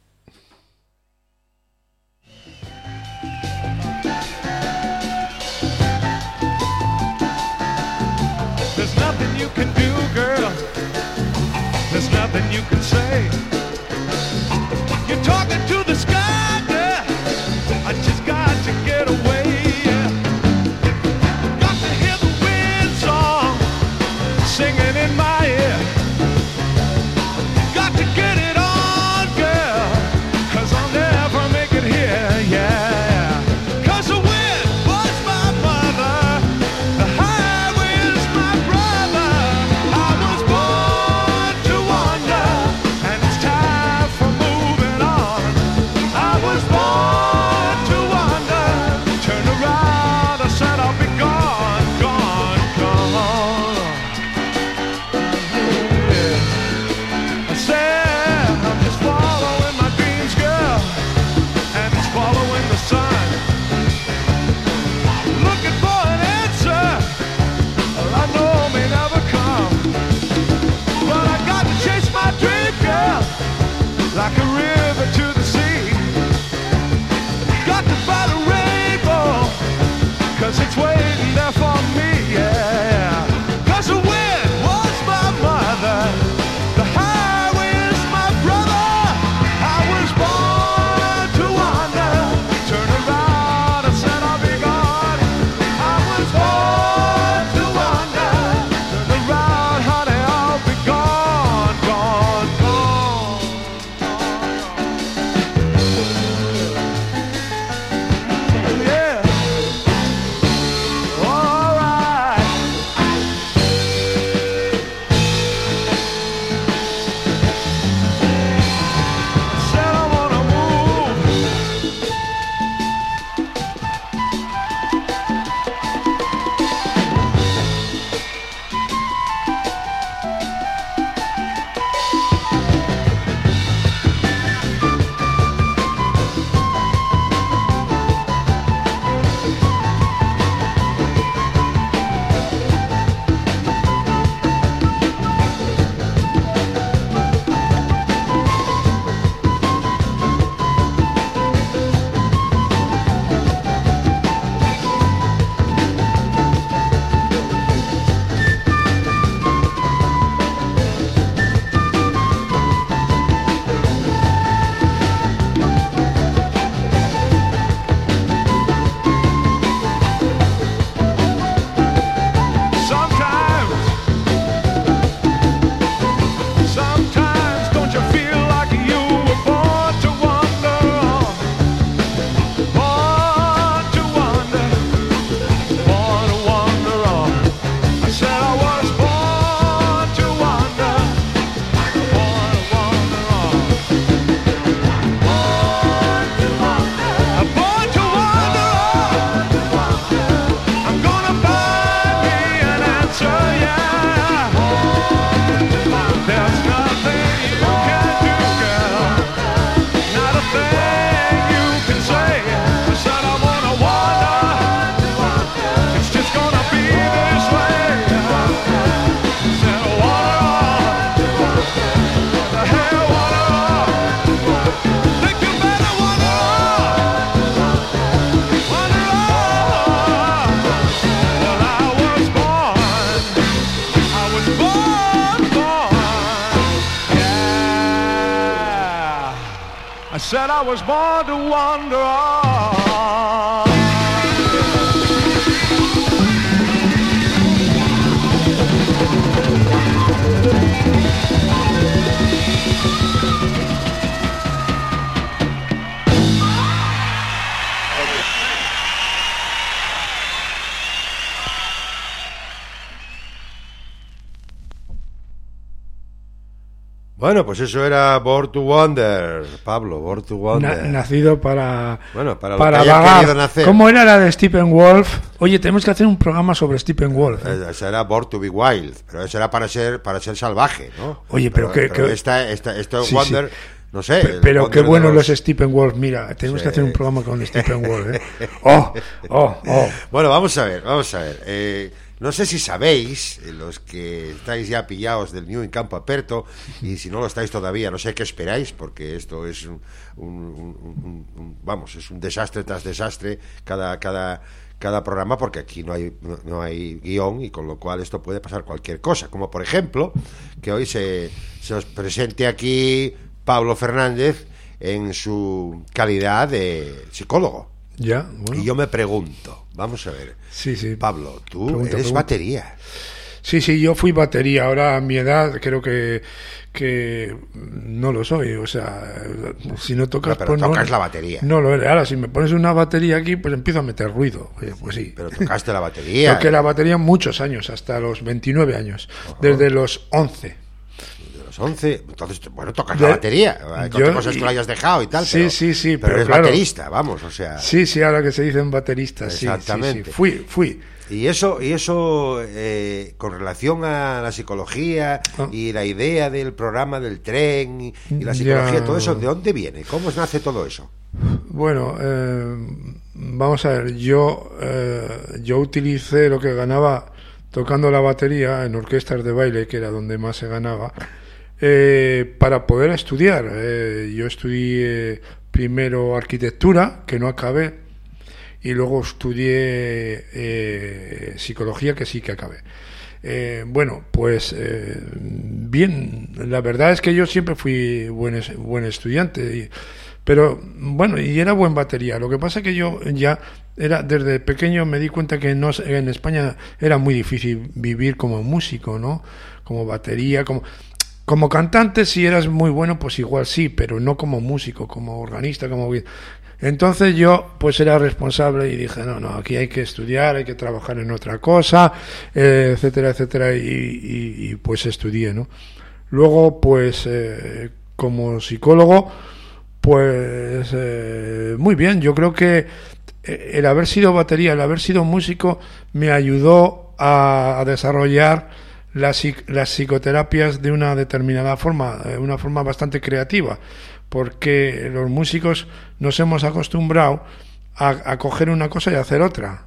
There's nothing you can do, girl. There's nothing you can say. You're talking to the sky, girl. I just got to get away. Yeah. Got to hear the wind song singing in my ear. Got to get it on, girl, 'cause I'll never make it here, yeah. 'Cause the wind was my mother, the highway's my brother. I was born to wander, and it's time I said I was born to wander on. Bueno, pues eso era Born to Wonder, Pablo, Born to Wonder. Nacido para... Bueno, para lo que haya vagar. querido nacer. ¿Cómo era la de Steppenwolf? Oye, tenemos que hacer un programa sobre Steppenwolf. Esa era Born to be Wild, pero eso era para ser salvaje, ¿no? Oye, pero esto sí, Wonder... sí. No sé. Pero qué bueno los Steppenwolf. Mira, tenemos que hacer un programa con Steppenwolf, ¿eh? Bueno, vamos a ver. No sé si sabéis, los que estáis ya pillados del New en campo aperto, y si no lo estáis todavía, no sé qué esperáis, porque esto es es un desastre tras desastre cada programa, porque aquí no hay guión, y con lo cual esto puede pasar cualquier cosa, como por ejemplo que hoy se os presente aquí Pablo Fernández en su calidad de psicólogo. Ya, bueno. Y yo me pregunto, vamos a ver, sí. Pablo, tú eres batería. Sí, yo fui batería. Ahora a mi edad creo que no lo soy. O sea, si no tocas... Pero tocas la batería. No lo eres. Ahora, si me pones una batería aquí, pues empiezo a meter ruido. Pues sí. Pero tocaste la batería. Toqué la batería muchos años, hasta los 29 años. Uh-huh. Desde los 11. 11, entonces, bueno, tocas la batería. Hay cosas que lo hayas dejado y tal. Sí. Pero eres baterista, vamos, o sea. Sí, ahora que se dicen bateristas. Exactamente. Sí. Fui. Y eso con relación a la psicología y la idea del programa del tren y la psicología, todo eso, ¿de dónde viene? ¿Cómo nace todo eso? Bueno, vamos a ver, yo utilicé lo que ganaba tocando la batería en orquestas de baile, que era donde más se ganaba, para poder estudiar. Yo estudié primero arquitectura, que no acabé, y luego estudié psicología, que sí que acabé. Bien, la verdad es que yo siempre fui buen estudiante, pero bueno, y era buen batería. Lo que pasa es que yo ya desde pequeño me di cuenta que en España era muy difícil vivir como músico, ¿no? Como batería, como cantante, si eras muy bueno, pues igual sí, pero no como músico, como organista, Entonces yo pues era responsable y dije, no, aquí hay que estudiar, hay que trabajar en otra cosa, etcétera, y pues estudié, ¿no? Luego pues como psicólogo, pues muy bien. Yo creo que el haber sido batería, el haber sido músico me ayudó a desarrollar las psicoterapias de una determinada forma, una forma bastante creativa, porque los músicos nos hemos acostumbrado a coger una cosa y hacer otra.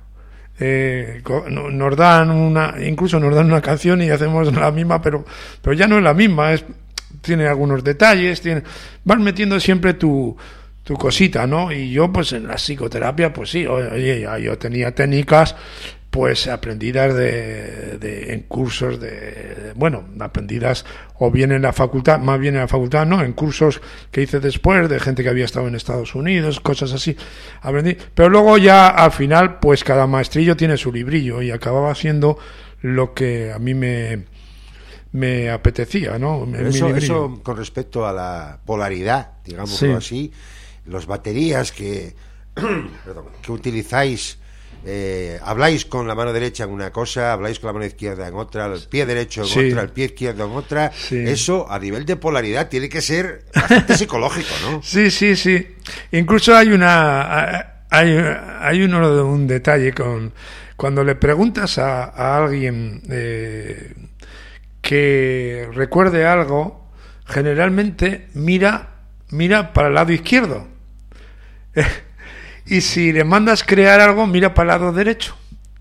Incluso nos dan una canción y hacemos la misma, pero ya no es la misma, tiene algunos detalles, vas metiendo siempre tu cosita, ¿no? Y yo pues en la psicoterapia pues sí, oye, yo tenía técnicas pues aprendidas en cursos aprendidas o bien en la facultad, más bien en la facultad, no, en cursos que hice después de gente que había estado en Estados Unidos, cosas así, aprendí, pero luego ya al final pues cada maestrillo tiene su librillo y acababa haciendo lo que a mí me apetecía, ¿no? Eso con respecto a la polaridad, digámoslo así, los baterías que utilizáis, habláis con la mano derecha en una cosa, habláis con la mano izquierda en otra, el pie derecho en otra, el pie izquierdo en otra. Eso a nivel de polaridad tiene que ser bastante psicológico, ¿no? Sí. Incluso hay un detalle cuando le preguntas a alguien que recuerde algo, generalmente mira para el lado izquierdo. Y si le mandas crear algo, mira para el lado derecho.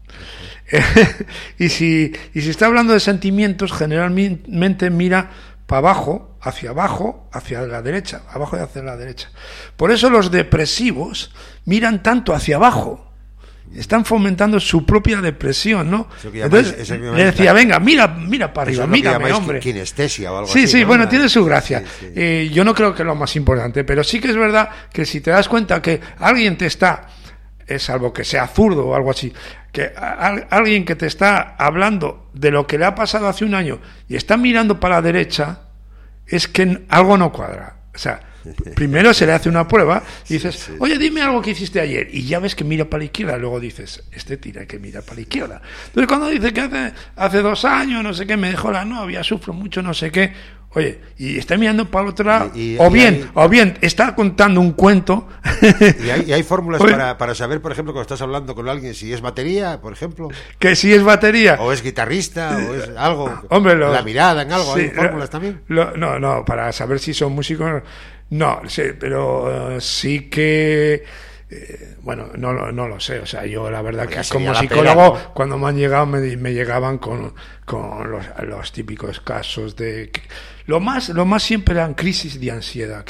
Y si está hablando de sentimientos, generalmente mira para abajo, hacia la derecha, abajo y hacia la derecha. Por eso los depresivos miran tanto hacia abajo están fomentando su propia depresión, ¿no? Eso que llamáis- Entonces eso que le llamáis decía, la- venga, mira para Eso arriba, es lo que mírame, llamáis hombre. kinestesia o algo Sí, así. sí, ¿no? bueno, tiene su gracia. Sí, sí. Yo no creo que es lo más importante, pero sí que es verdad que si te das cuenta que alguien te está, salvo que sea zurdo o algo así, que alguien que te está hablando de lo que le ha pasado hace un año y está mirando para la derecha, es que algo no cuadra. O sea, primero se le hace una prueba y dices, oye, dime algo que hiciste ayer, y ya ves que mira para la izquierda, luego dices, tiene que mirar para la izquierda. Entonces cuando dice que hace 2 años, no sé qué, me dejó la novia, sufro mucho, no sé qué, oye, y está mirando para el otro lado, o bien está contando un cuento. Y hay fórmulas Oye, para saber, por ejemplo, cuando estás hablando con alguien, si es batería, por ejemplo, que si es batería, o es guitarrista, o es algo, hombre, la mirada en algo, sí, ¿hay fórmulas también? No, para saber si son músicos, no, sí, pero sí que, bueno, no lo sé, o sea, yo la verdad Pues que ya como sería la psicólogo, pena, ¿no? cuando me han llegado, me llegaban con los típicos casos de... Lo más siempre eran crisis de ansiedad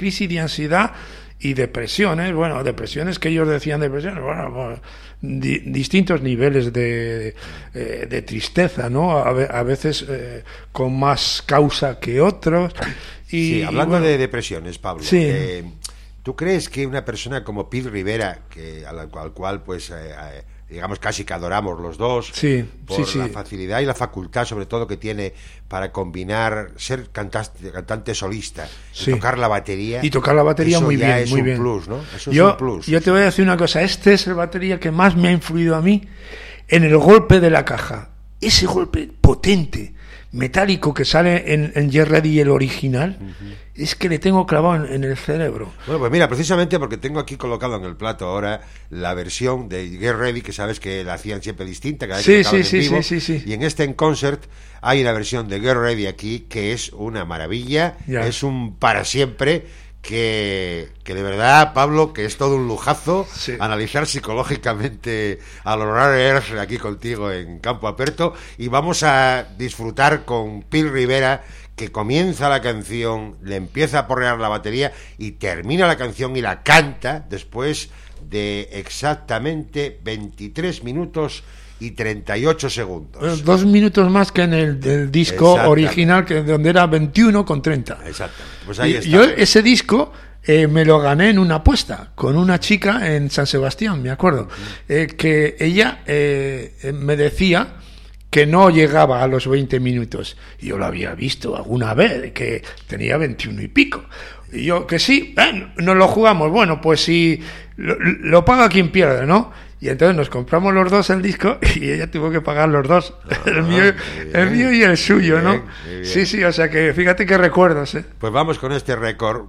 y depresiones, bueno, depresiones que ellos decían depresiones, bueno, distintos niveles de tristeza, ¿no? A veces con más causa que otros. Y, Sí, hablando bueno, de depresiones, Pablo, Sí. ¿tú crees que una persona como Pete Rivera, al cual pues digamos casi que adoramos los dos, Sí, por sí, la sí. facilidad y la facultad sobre todo que tiene para combinar ser cantante solista Sí. y tocar la batería, Y tocar la batería eso muy ya bien, es muy un bien. plus, ¿no? Eso es yo, un plus. yo te voy a decir una cosa, este es el batería que más me ha influido a mí en el golpe de la caja. Ese golpe potente, metálico que sale en Get Ready, el original, es que le tengo clavado en el cerebro. Bueno, pues mira, precisamente porque tengo aquí colocado en el plato ahora la versión de Get Ready, que sabes que la hacían siempre distinta, cada vez Sí, que tocaban sí, en sí, vivo, sí, sí, sí. y en este En Concert hay una versión de Get Ready aquí que es una maravilla, Ya. es un para siempre que de verdad, Pablo, que es todo un lujazo Sí. analizar psicológicamente a los Rare Earth aquí contigo en Campo Aperto, y vamos a disfrutar con Pete Rivera, que comienza la canción, le empieza a porrear la batería y termina la canción y la canta después de exactamente 23 minutos y 38 segundos. 2 minutos más que en el disco Exactamente. original, que donde era 21,30. Exactamente. Pues ahí Y está. yo ese disco me lo gané en una apuesta con una chica en San Sebastián, me acuerdo, que ella me decía que no llegaba a los 20 minutos. Y yo lo había visto alguna vez, que tenía 21 y pico. Y yo, que sí, nos lo jugamos. Bueno, pues si lo paga quien pierde, ¿no? Y entonces nos compramos los dos el disco y ella tuvo que pagar los dos, el mío y el suyo, ¿no? Muy bien. Sí, sí, o sea que fíjate qué recuerdos, ¿eh? Pues vamos con este récord,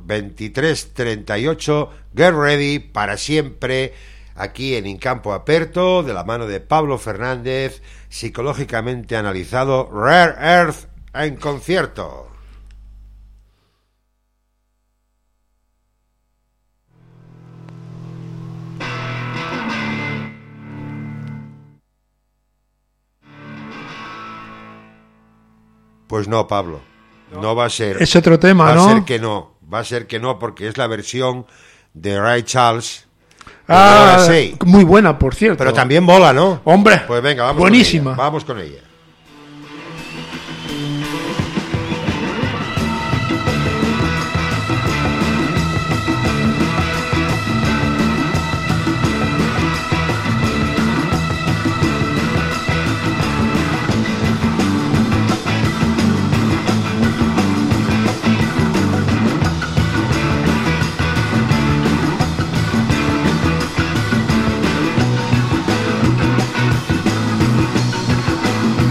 23-38, Get Ready, para siempre, aquí en Incampo Aperto, de la mano de Pablo Fernández, psicológicamente analizado, Rare Earth en concierto. Pues no, Pablo, no va a ser. Es otro tema, va ¿no? a ser que no, va a ser que no, porque es la versión de Ray Charles. de Ah, Laura Sey. muy buena, por cierto. Pero también mola, ¿no? Hombre, Pues venga, vamos buenísima. con ella. Vamos con ella. Get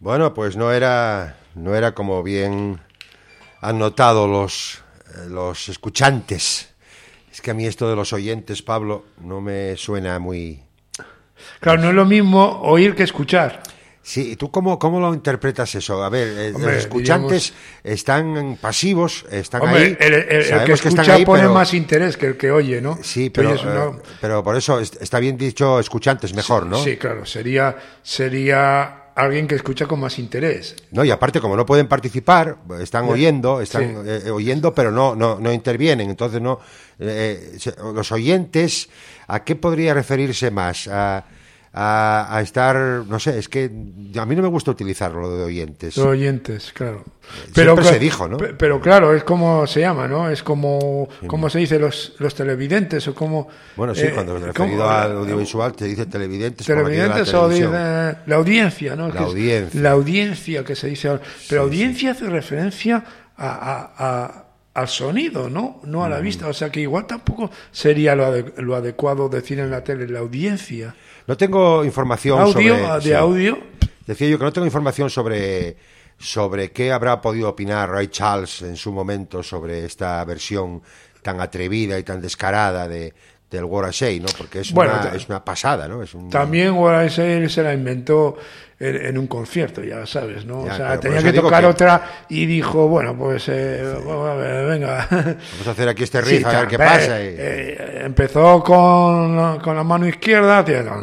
Bueno, pues no era como bien han notado los escuchantes. Es que a mí esto de los oyentes, Pablo, no me suena muy... Claro, no es lo mismo oír que escuchar. Sí, ¿tú cómo lo interpretas eso? A ver, Hombre, los escuchantes están pasivos, están Hombre, ahí. el que que están escucha ahí, pone pero... más interés que el que oye, ¿no? Sí, Que pero, oyes una- pero por eso está bien dicho escuchantes mejor, ¿no? Sí, claro, sería alguien que escucha con más interés. No, y aparte, como no pueden participar, están oyendo, oyendo, pero no intervienen. Entonces, los oyentes, ¿a qué podría referirse más? A estar, no sé, es que a mí no me gusta utilizarlo lo de oyentes. Los oyentes, claro. Siempre se dijo, ¿no? Pero claro, es como se llama, ¿no? Es como se dice los televidentes o como... Bueno, sí, cuando referido al audiovisual te dice televidentes. Televidentes o dice la audiencia, ¿no? La audiencia. La audiencia que se dice ahora. Pero audiencia hace referencia al sonido, ¿no? No a la vista. O sea que igual tampoco sería lo adecuado decir en la tele, la audiencia. No tengo información audio. Decía yo que no tengo información sobre qué habrá podido opinar Ray Charles en su momento sobre esta versión tan atrevida y tan descarada del Morrissey, ¿no? Porque es una pasada, ¿no? También Morrissey se la inventó en un concierto, ya sabes, ¿no? Ya, o sea, pero tenía que tocar otra y dijo, bueno, pues bueno, a ver, venga. Vamos a hacer aquí este riff, Sí, a ver qué pasa. Empezó con la mano izquierda,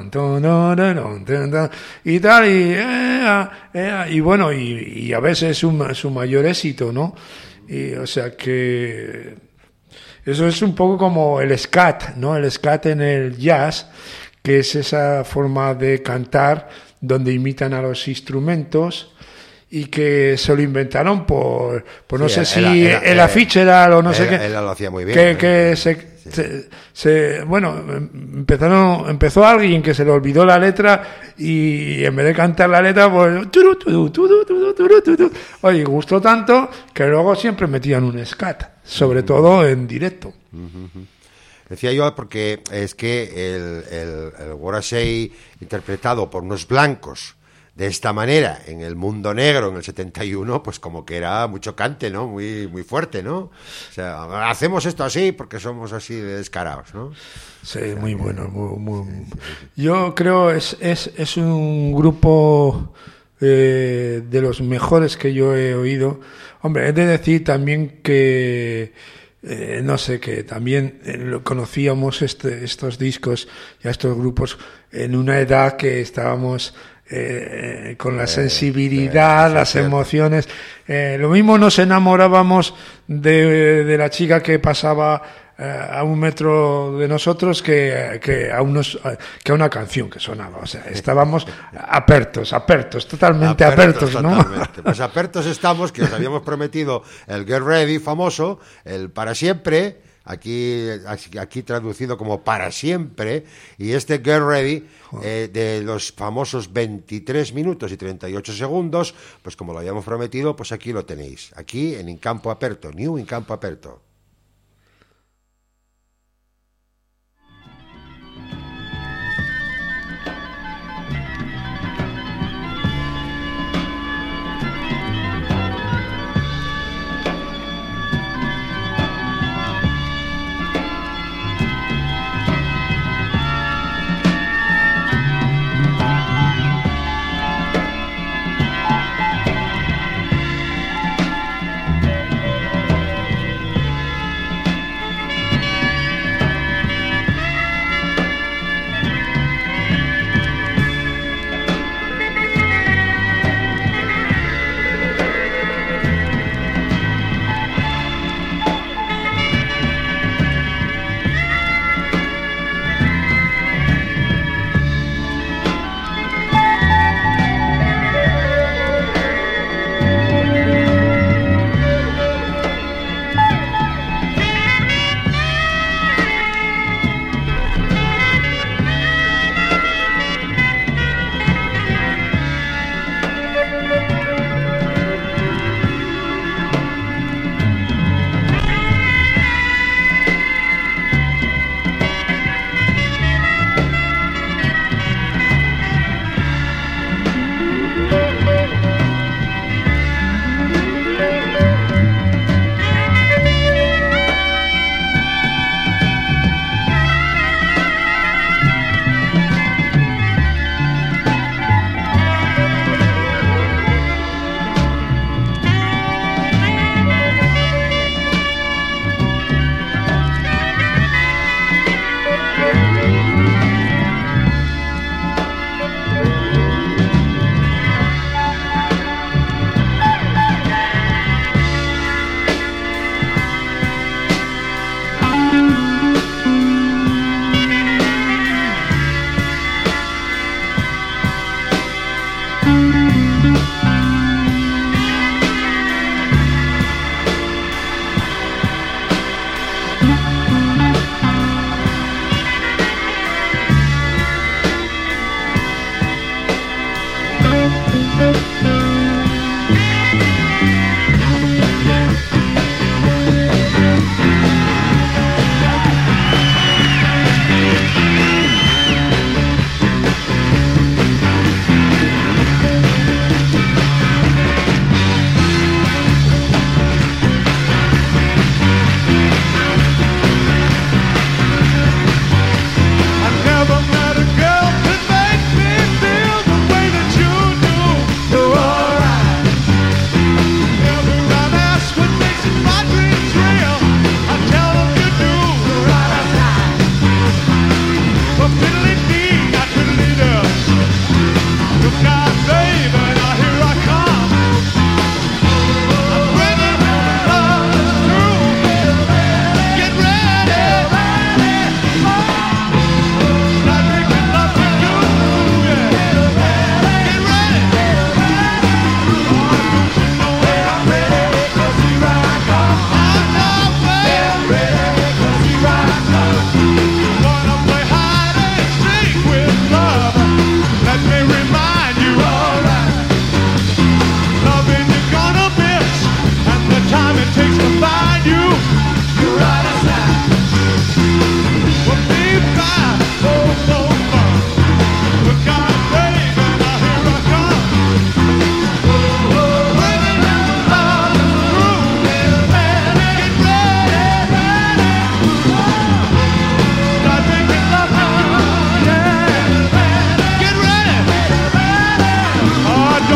y tal, y bueno, y a veces es su mayor éxito, ¿no? Y, o sea que eso es un poco como el scat, ¿no? El scat en el jazz, que es esa forma de cantar donde imitan a los instrumentos y que se lo inventaron por no sé si el Fitzgerald o no sé qué. Él lo hacía muy bien. Empezó alguien que se le olvidó la letra y en vez de cantar la letra, pues... Oye, gustó tanto que luego siempre metían un scat, sobre todo en directo. Decía yo porque es que el Morrissey interpretado por unos blancos de esta manera en el mundo negro en el 71, pues como que era muy chocante, ¿no? Muy fuerte, ¿no? O sea, hacemos esto así porque somos así de descarados, ¿no? Sí, muy bueno. Yo creo es un grupo de los mejores que yo he oído. Hombre, he de decir también que no sé, que también conocíamos estos discos y a estos grupos en una edad que estábamos con la sensibilidad, las emociones. Lo mismo nos enamorábamos de la chica que pasaba a 1 metro de nosotros que a una canción que sonaba. O sea, estábamos totalmente apertos, ¿no? Totalmente. Pues apertos estamos, que os habíamos prometido el Get Ready famoso, el para siempre, aquí traducido como para siempre, y este Get Ready de los famosos 23 minutos y 38 segundos, pues como lo habíamos prometido, pues aquí lo tenéis, aquí en In Campo Aperto, New In Campo Aperto.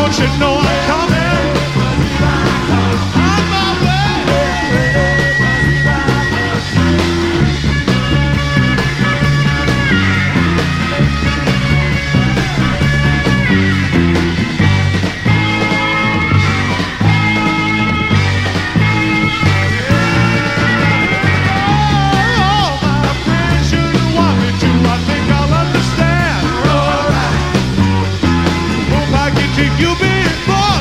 don't you know I'm coming? On my way. Oh, my friends shouldn't want me to. I think I'll understand. Hope I can keep you being born.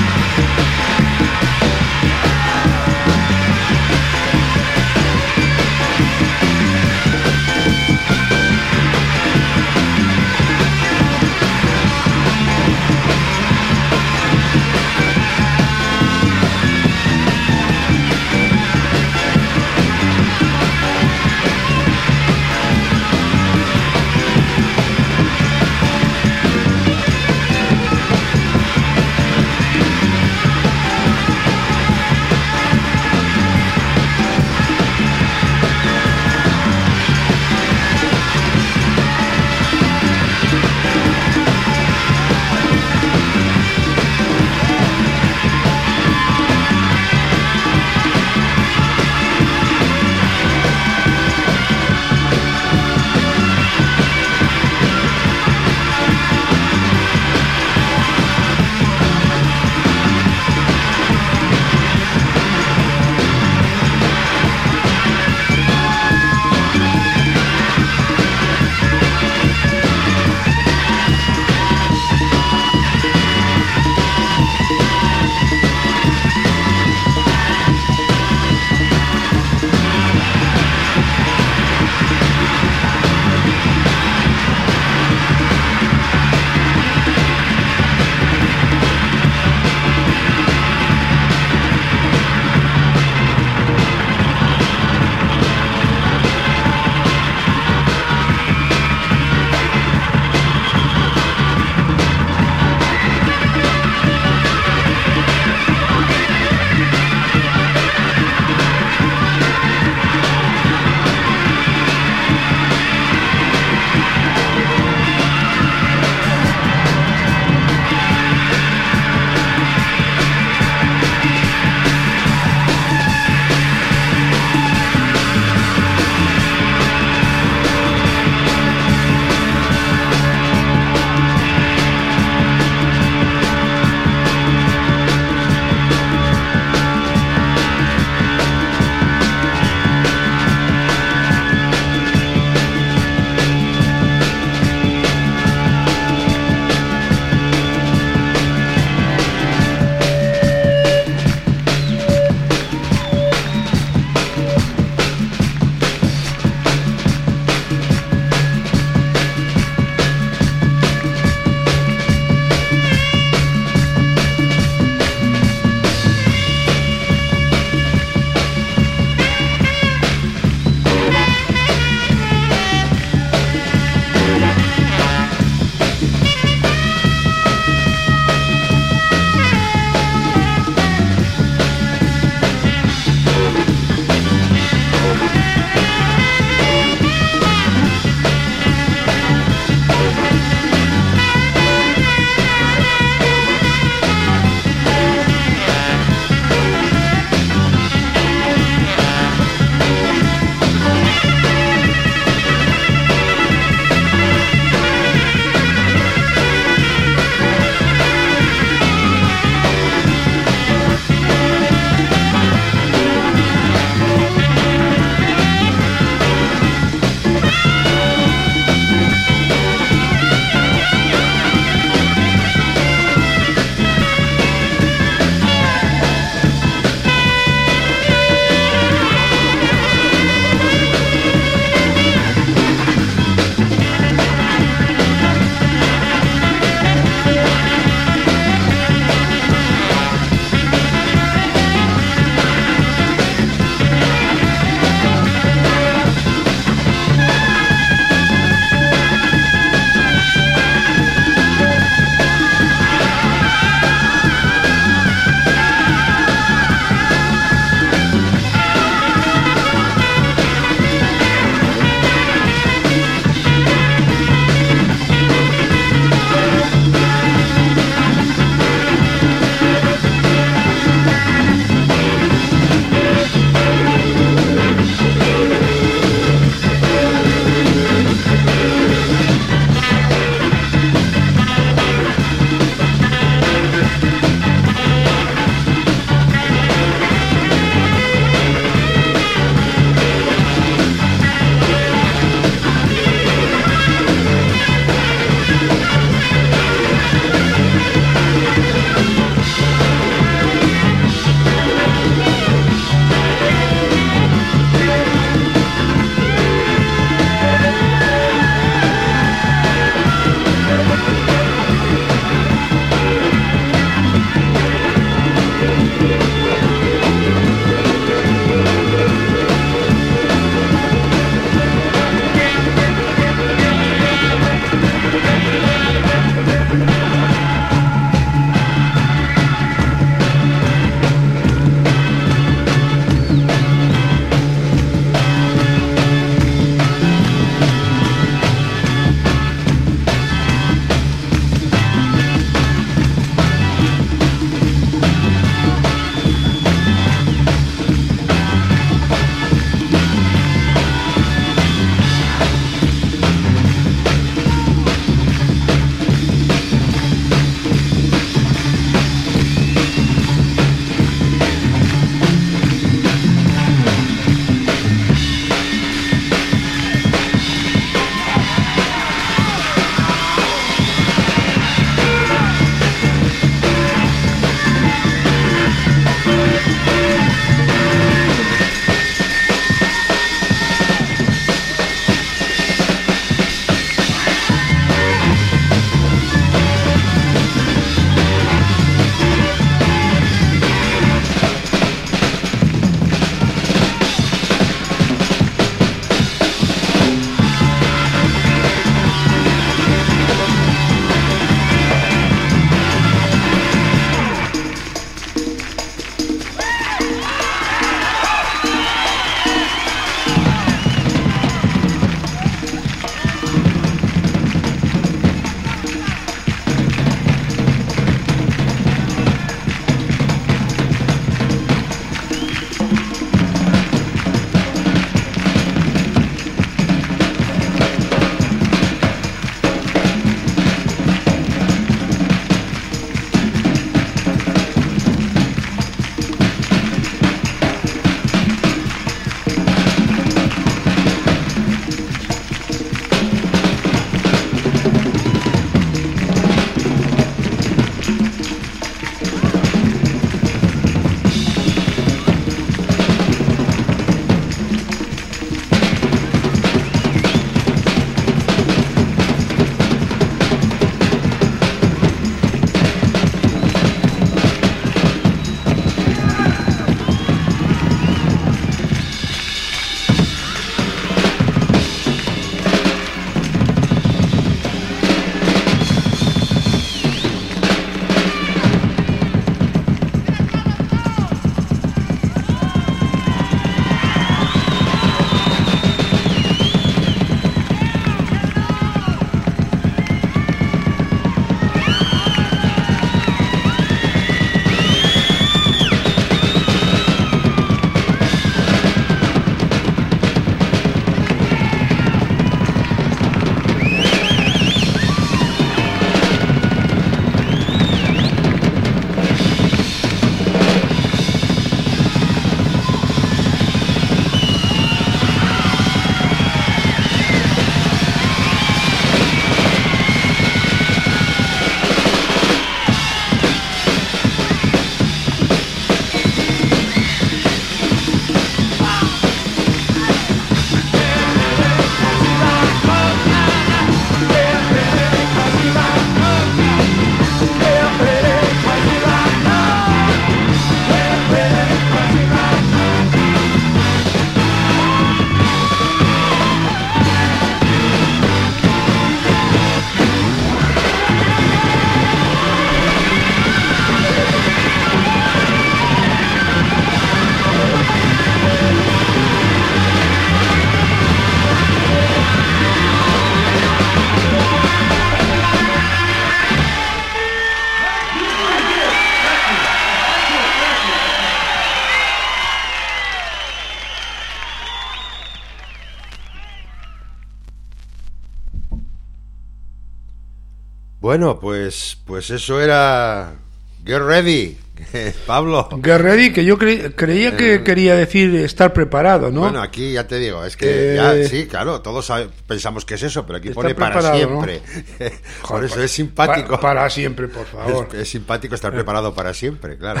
Bueno, pues eso era Get Ready, Pablo. Get Ready, que yo creía que quería decir estar preparado, ¿no? Bueno, aquí ya te digo, es que ya, sí, claro, todos pensamos que es eso, pero aquí pone para siempre. ¿No? Por eso es simpático. Para siempre, por favor. Es simpático estar preparado para siempre, claro.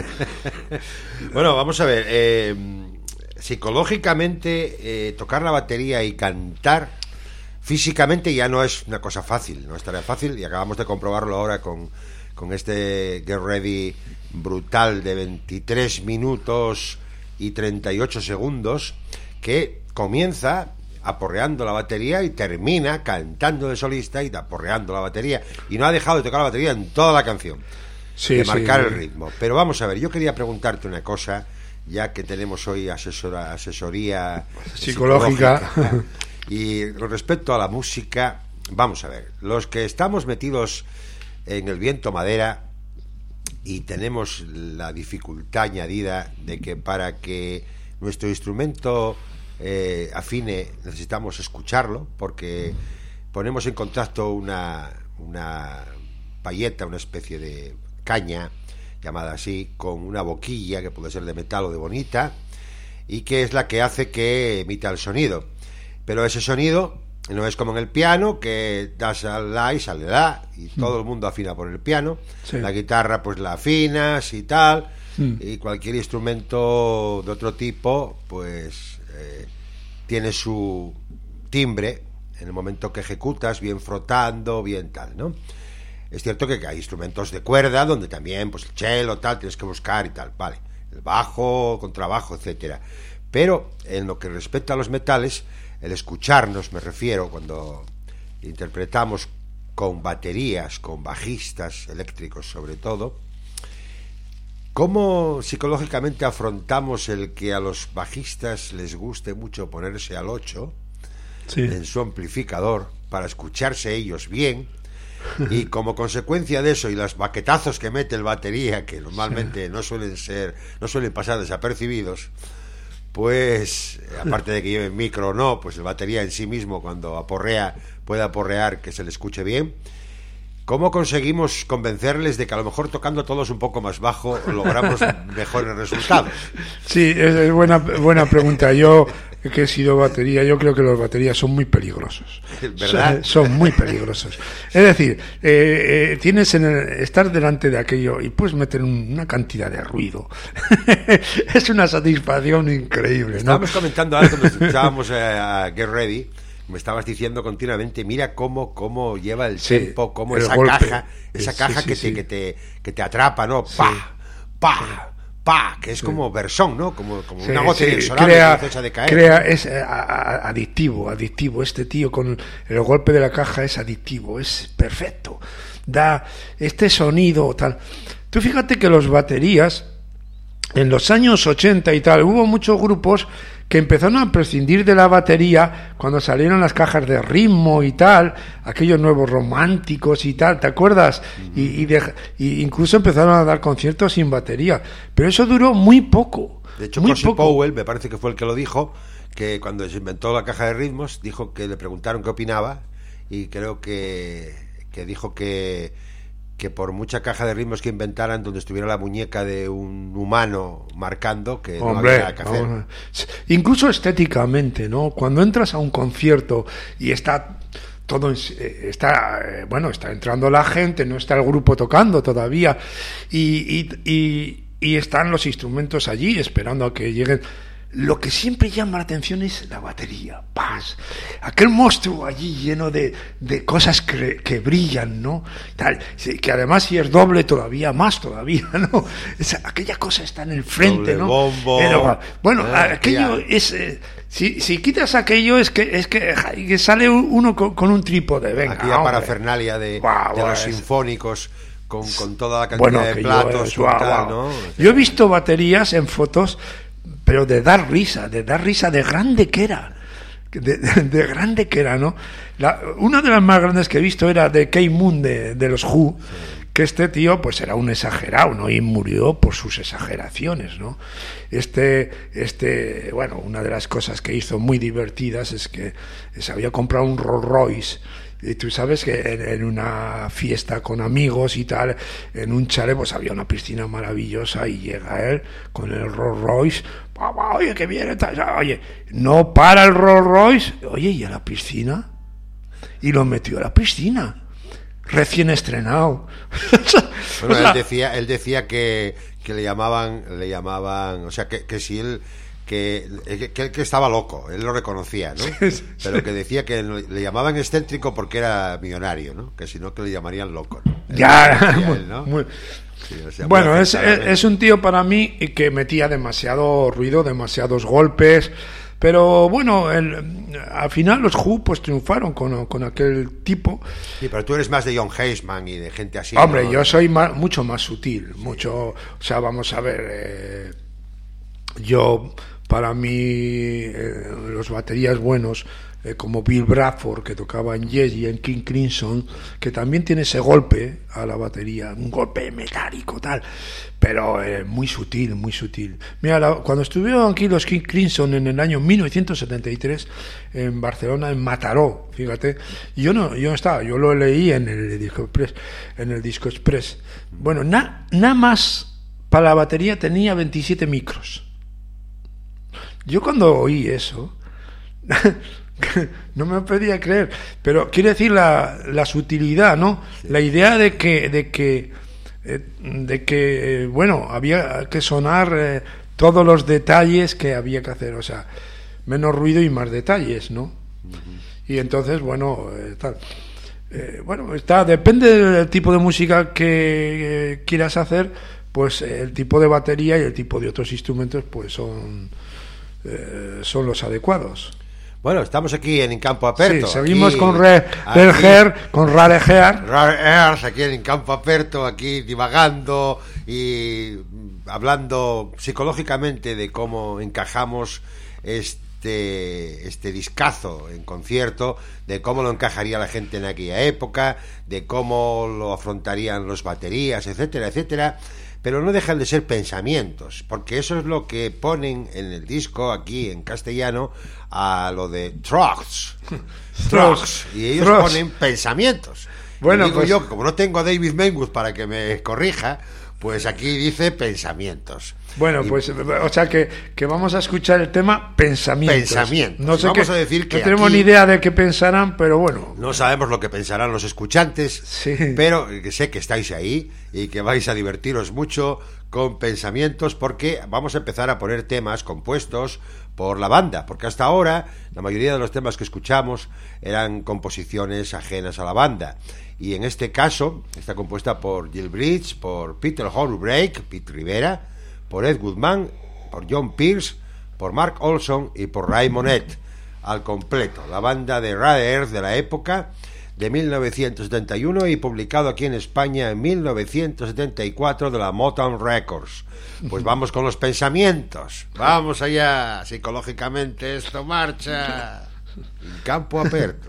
Bueno, vamos a ver. Psicológicamente, tocar la batería y cantar físicamente ya no es una cosa fácil, no es tarea fácil, y acabamos de comprobarlo ahora con este Get Ready brutal de 23 minutos y 38 segundos, que comienza aporreando la batería y termina cantando de solista y aporreando la batería, y no ha dejado de tocar la batería en toda la canción, de marcar el ritmo. Pero vamos a ver, yo quería preguntarte una cosa, ya que tenemos hoy asesoría psicológica. Y con respecto a la música, vamos a ver, los que estamos metidos en el viento madera y tenemos la dificultad añadida de que para que nuestro instrumento afine necesitamos escucharlo, porque ponemos en contacto una payeta, una especie de caña llamada así, con una boquilla que puede ser de metal o de bonita, y que es la que hace que emita el sonido. Pero ese sonido no es como en el piano, que das al la y sale la, y todo el mundo afina por el piano. Sí. La guitarra pues la afinas y tal, y cualquier instrumento de otro tipo pues tiene su timbre en el momento que ejecutas, bien frotando, bien tal, ¿no? Es cierto que hay instrumentos de cuerda donde también pues el cello, tal, tienes que buscar y tal, vale, el bajo, contrabajo, etcétera. Pero en lo que respecta a los metales, el escucharnos, me refiero, cuando interpretamos con baterías, con bajistas eléctricos sobre todo, ¿cómo psicológicamente afrontamos el que a los bajistas les guste mucho ponerse al 8 en su amplificador para escucharse ellos bien? Y como consecuencia de eso y los baquetazos que mete el batería, que normalmente no suelen pasar desapercibidos, pues aparte de que lleve micro o no, pues el batería en sí mismo cuando aporrea puede aporrear que se le escuche bien. ¿Cómo conseguimos convencerles de que a lo mejor tocando todos un poco más bajo logramos mejores resultados? Sí, es buena pregunta. Yo que he sido batería, yo creo que los baterías son muy peligrosos. ¿Verdad? Son muy peligrosos. Es decir, tienes estar delante de aquello y puedes meter una cantidad de ruido. Es una satisfacción increíble, ¿no? Estábamos comentando algo cuando escuchábamos a Get Ready. Me estabas diciendo continuamente, mira cómo lleva el tempo, cómo esa caja que te atrapa, ¿no? Pa, que es como versón, ¿no? Como una gota inexorable que echa de caer. Es adictivo. Este tío con el golpe de la caja es adictivo, es perfecto. Da este sonido tal. Tú fíjate que los baterías en los años 80 y tal, hubo muchos grupos que empezaron a prescindir de la batería cuando salieron las cajas de ritmo y tal, aquellos nuevos románticos y tal, ¿te acuerdas? Y incluso empezaron a dar conciertos sin batería, pero eso duró muy poco. De hecho, Cosi Powell, me parece que fue el que lo dijo, que cuando se inventó la caja de ritmos, dijo que le preguntaron qué opinaba, y creo que dijo que por mucha caja de ritmos que inventaran donde estuviera la muñeca de un humano marcando, que no había nada que hacer. Incluso estéticamente, ¿no? Cuando entras a un concierto y está todo está entrando la gente, no está el grupo tocando todavía y están los instrumentos allí esperando a que lleguen. Lo que siempre llama la atención es la batería, ¡paz! Aquel monstruo allí lleno de cosas que brillan, ¿no? Tal, que además si es doble todavía, ¿no? Aquella cosa está en el frente, doble ¿no? Bombo. Pero, bueno, aquello es... Si quitas aquello es que sale uno con un trípode, venga. Aquella parafernalia de los sinfónicos con toda la cantidad de platos, ¿no? Yo he visto baterías en fotos, pero de dar risa de grande que era, de grande que era, ¿no? Una de las más grandes que he visto era de Keith Moon de los Who, que este tío pues era un exagerado, ¿no? Y murió por sus exageraciones, ¿no? Bueno, una de las cosas que hizo muy divertidas es que se había comprado un Rolls Royce Y tú sabes que en una fiesta con amigos y tal, en un chalet, pues había una piscina maravillosa y llega él con el Rolls Royce. Papá, oye, que viene, oye, no para el Rolls Royce, oye, y a la piscina. Y lo metió a la piscina, recién estrenado. Bueno, él decía que le llamaban, o sea, que si él que estaba loco, él lo reconocía, ¿no? Pero que decía que le llamaban excéntrico porque era millonario, ¿no? Que si no, que le llamarían loco, ¿no? Ya, él, ¿no? Sí, o sea, bueno, es un tío para mí que metía demasiado ruido, demasiados golpes, pero bueno, al final los Who pues triunfaron con aquel tipo. Sí, pero tú eres más de John Heisman y de gente así. Hombre, ¿no? yo soy mucho más sutil, o sea, vamos a ver, yo, para mí, los baterías buenos, como Bill Bradford, que tocaba en Yes y en King Crimson, que también tiene ese golpe a la batería, un golpe metálico, tal, pero muy sutil, muy sutil. Mira, cuando estuvieron aquí los King Crimson en el año 1973, en Barcelona, en Mataró, fíjate, yo no estaba, yo lo leí en el Disco Express. Bueno, nada más para la batería tenía 27 micros. Yo cuando oí eso no me podía creer, pero quiere decir la sutilidad, ¿no? Sí. La idea de que bueno, había que sonar todos los detalles que había que hacer, o sea, menos ruido y más detalles, ¿no? Y entonces, bueno, tal. Bueno, depende del tipo de música que quieras hacer, pues el tipo de batería y el tipo de otros instrumentos, pues son los adecuados. Bueno, estamos aquí en Campo Aperto. Sí, seguimos aquí, con Rare Hair, aquí en Campo Aperto, aquí divagando y hablando psicológicamente de cómo encajamos este discazo en concierto, de cómo lo encajaría la gente en aquella época, de cómo lo afrontarían los baterías, etcétera, etcétera. Pero no dejan de ser pensamientos, porque eso es lo que ponen en el disco aquí en castellano a lo de Trucks, y ellos ponen pensamientos. Bueno, y digo pues, yo, como no tengo a David Mengus para que me corrija, pues aquí dice pensamientos. Bueno, pues, o sea que vamos a escuchar el tema pensamientos. No sé, vamos a decir que no tenemos ni idea de qué pensarán, pero bueno. No sabemos lo que pensarán los escuchantes, sí. Pero sé que estáis ahí y que vais a divertiros mucho con pensamientos, porque vamos a empezar a poner temas compuestos por la banda, porque hasta ahora la mayoría de los temas que escuchamos eran composiciones ajenas a la banda. Y en este caso está compuesta por Jill Bridge, por Peter Holbrook, Pete Rivera, por Ed Woodman, por John Pierce, por Mark Olson y por Ray Monette, al completo. La banda de Rare Earth de la época, de 1971, y publicado aquí en España en 1974 de la Motown Records. Pues vamos con los pensamientos. Vamos allá, psicológicamente esto marcha. En Campo Aperto.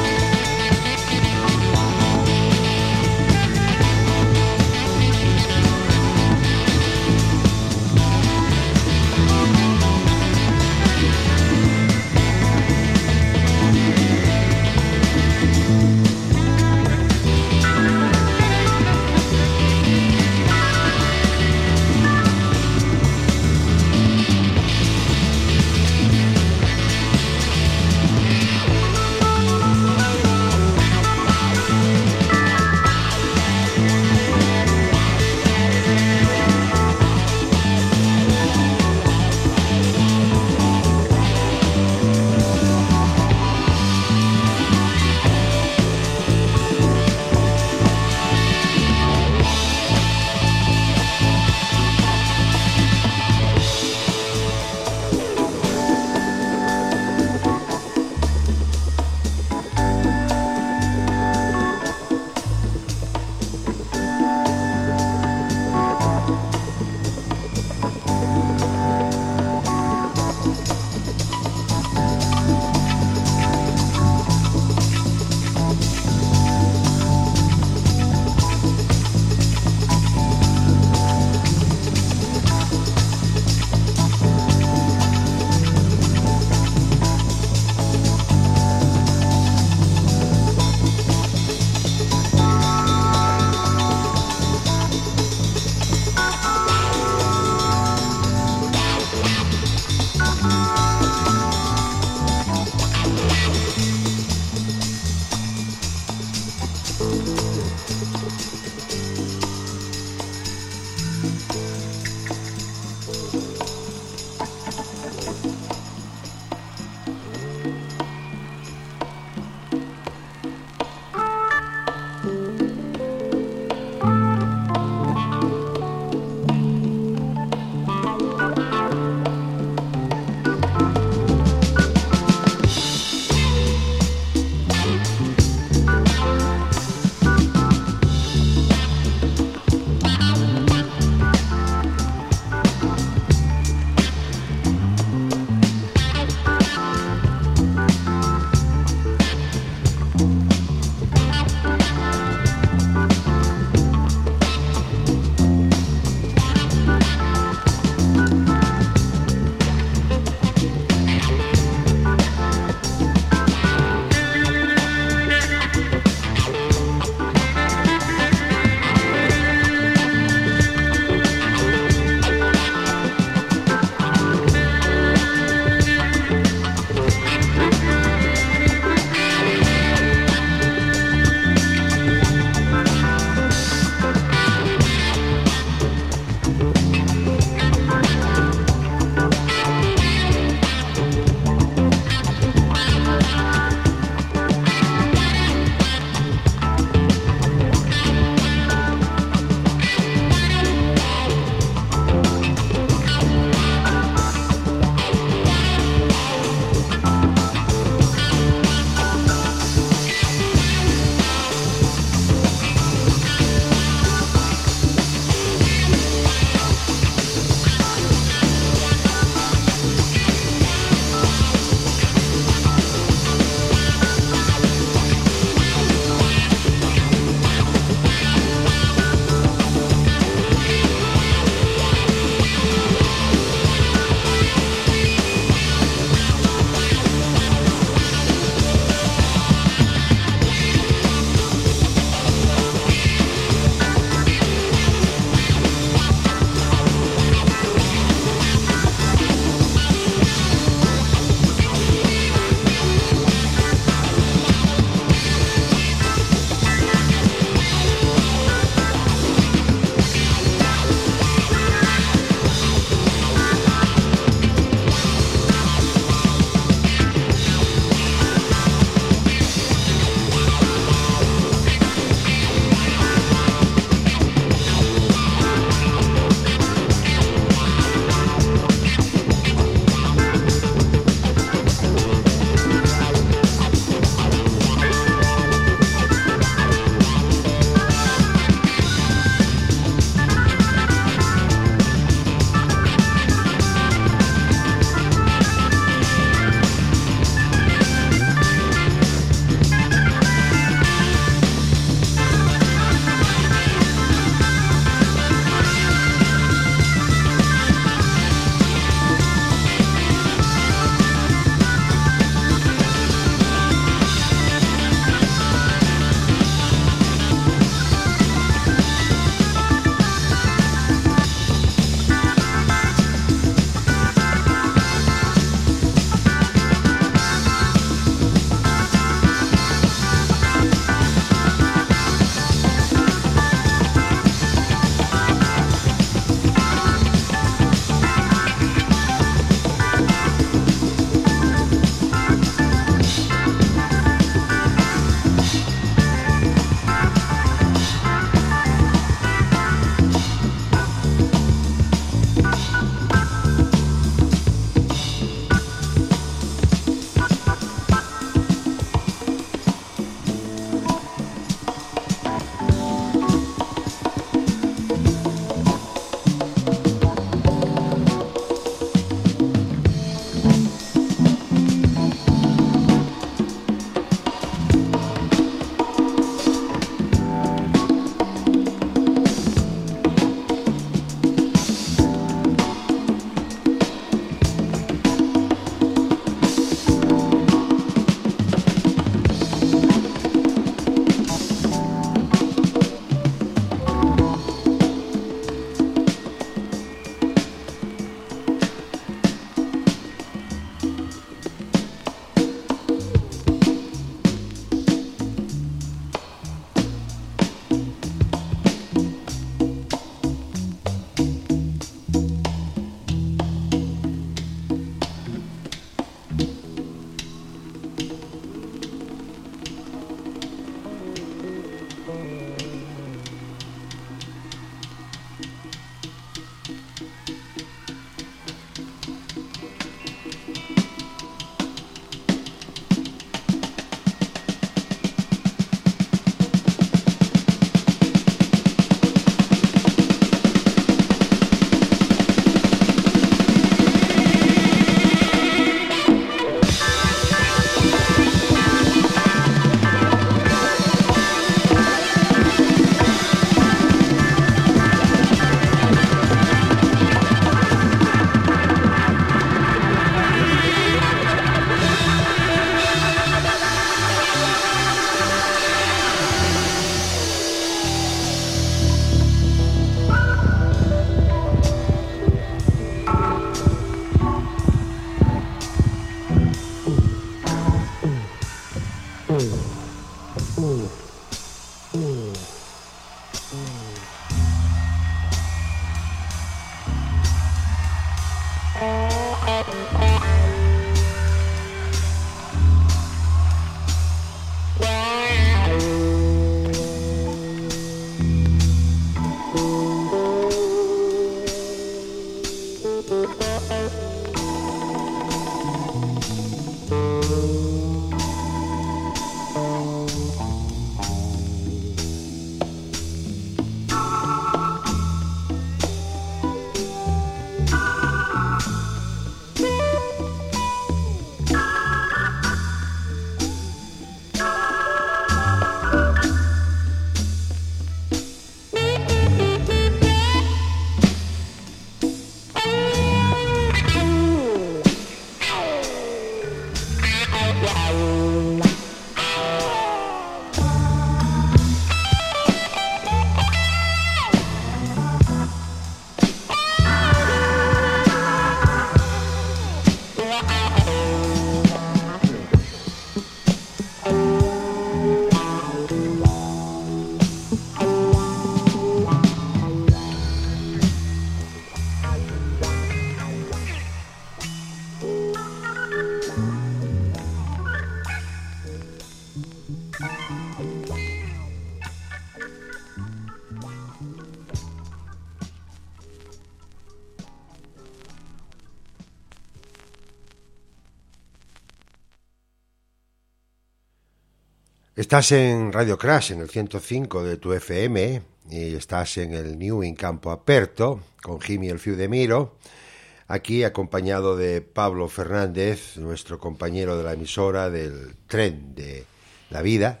Estás en Radio Crash, en el 105 de tu FM, y estás en el New in Campo Aperto, con Jimmy el Fiu de Miro, aquí acompañado de Pablo Fernández, nuestro compañero de la emisora del tren de la vida,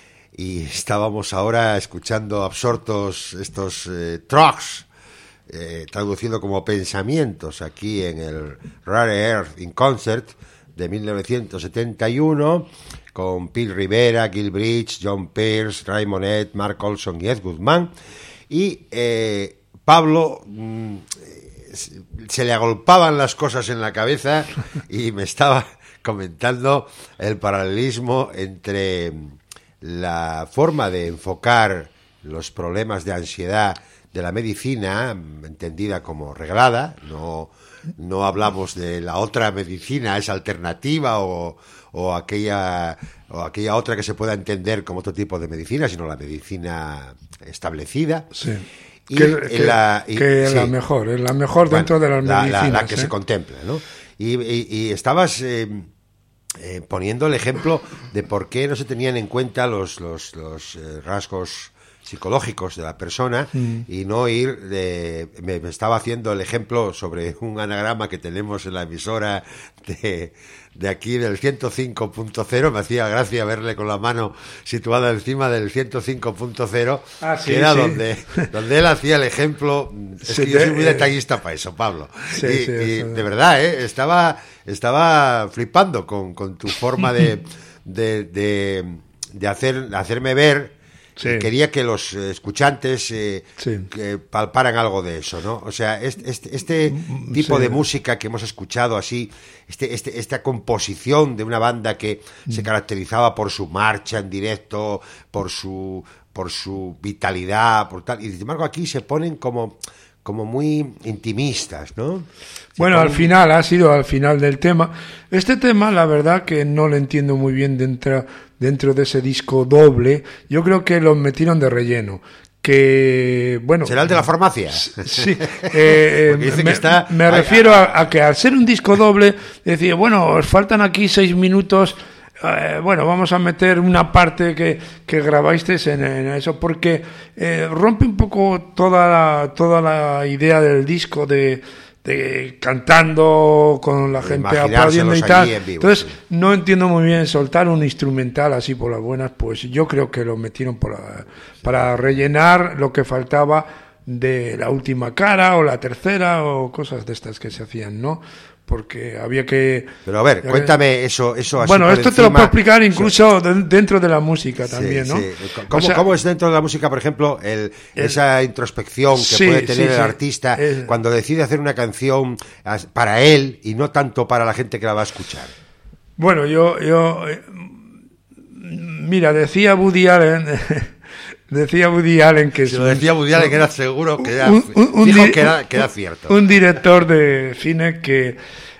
y estábamos ahora escuchando absortos estos trucks, traducido como pensamientos, aquí en el Rare Earth in Concert de 1971, con Phil Rivera, Gil Bridge, John Pierce, Ray Monet, Mark Olson y Ed Guzmán. Y Pablo se le agolpaban las cosas en la cabeza y me estaba comentando el paralelismo entre la forma de enfocar los problemas de ansiedad de la medicina, entendida como reglada, no hablamos de la otra medicina, esa alternativa o aquella otra que se pueda entender como otro tipo de medicina, sino la medicina establecida. Sí. Y es la mejor bueno, dentro de las medicinas. La que se contempla, ¿no? Y estabas poniendo el ejemplo de por qué no se tenían en cuenta los rasgos psicológicos de la persona y no ir me estaba haciendo el ejemplo sobre un anagrama que tenemos en la emisora de aquí del 105.0. Me hacía gracia verle con la mano situada encima del 105.0, sí, que era sí. donde él hacía el ejemplo. Es que yo soy muy detallista para eso, Pablo. Sí, y de verdad, estaba flipando con tu forma de hacerme ver. Sí. Quería que los escuchantes que palparan algo de eso, ¿no? O sea, este tipo de música que hemos escuchado así, esta composición de una banda que se caracterizaba por su marcha en directo, por su vitalidad, por tal, y sin embargo aquí se ponen como muy intimistas, ¿no? Bueno, al final del tema. Este tema, la verdad que no lo entiendo muy bien dentro de ese disco doble. Yo creo que lo metieron de relleno. Que, bueno... ¿Será el de la farmacia? Sí. Me refiero a que al ser un disco doble, decía, bueno, os faltan aquí 6 minutos... bueno, vamos a meter una parte que grabasteis en eso, porque rompe un poco toda la idea del disco de cantando con la gente aplaudiendo y tal. Vivo, entonces, sí. No entiendo muy bien soltar un instrumental así por las buenas, pues yo creo que lo metieron para rellenar lo que faltaba de la última cara o la tercera o cosas de estas que se hacían, ¿no? Porque había que... Pero a ver, cuéntame eso así. Bueno, esto te lo puedo explicar incluso dentro de la música también, ¿no? Sí. ¿Cómo es dentro de la música, por ejemplo, esa introspección que puede tener el artista cuando decide hacer una canción para él y no tanto para la gente que la va a escuchar? Bueno, yo Mira, decía Woody Allen que Si lo decía Woody Allen, que era seguro que era, que era cierto. Un director de cine que,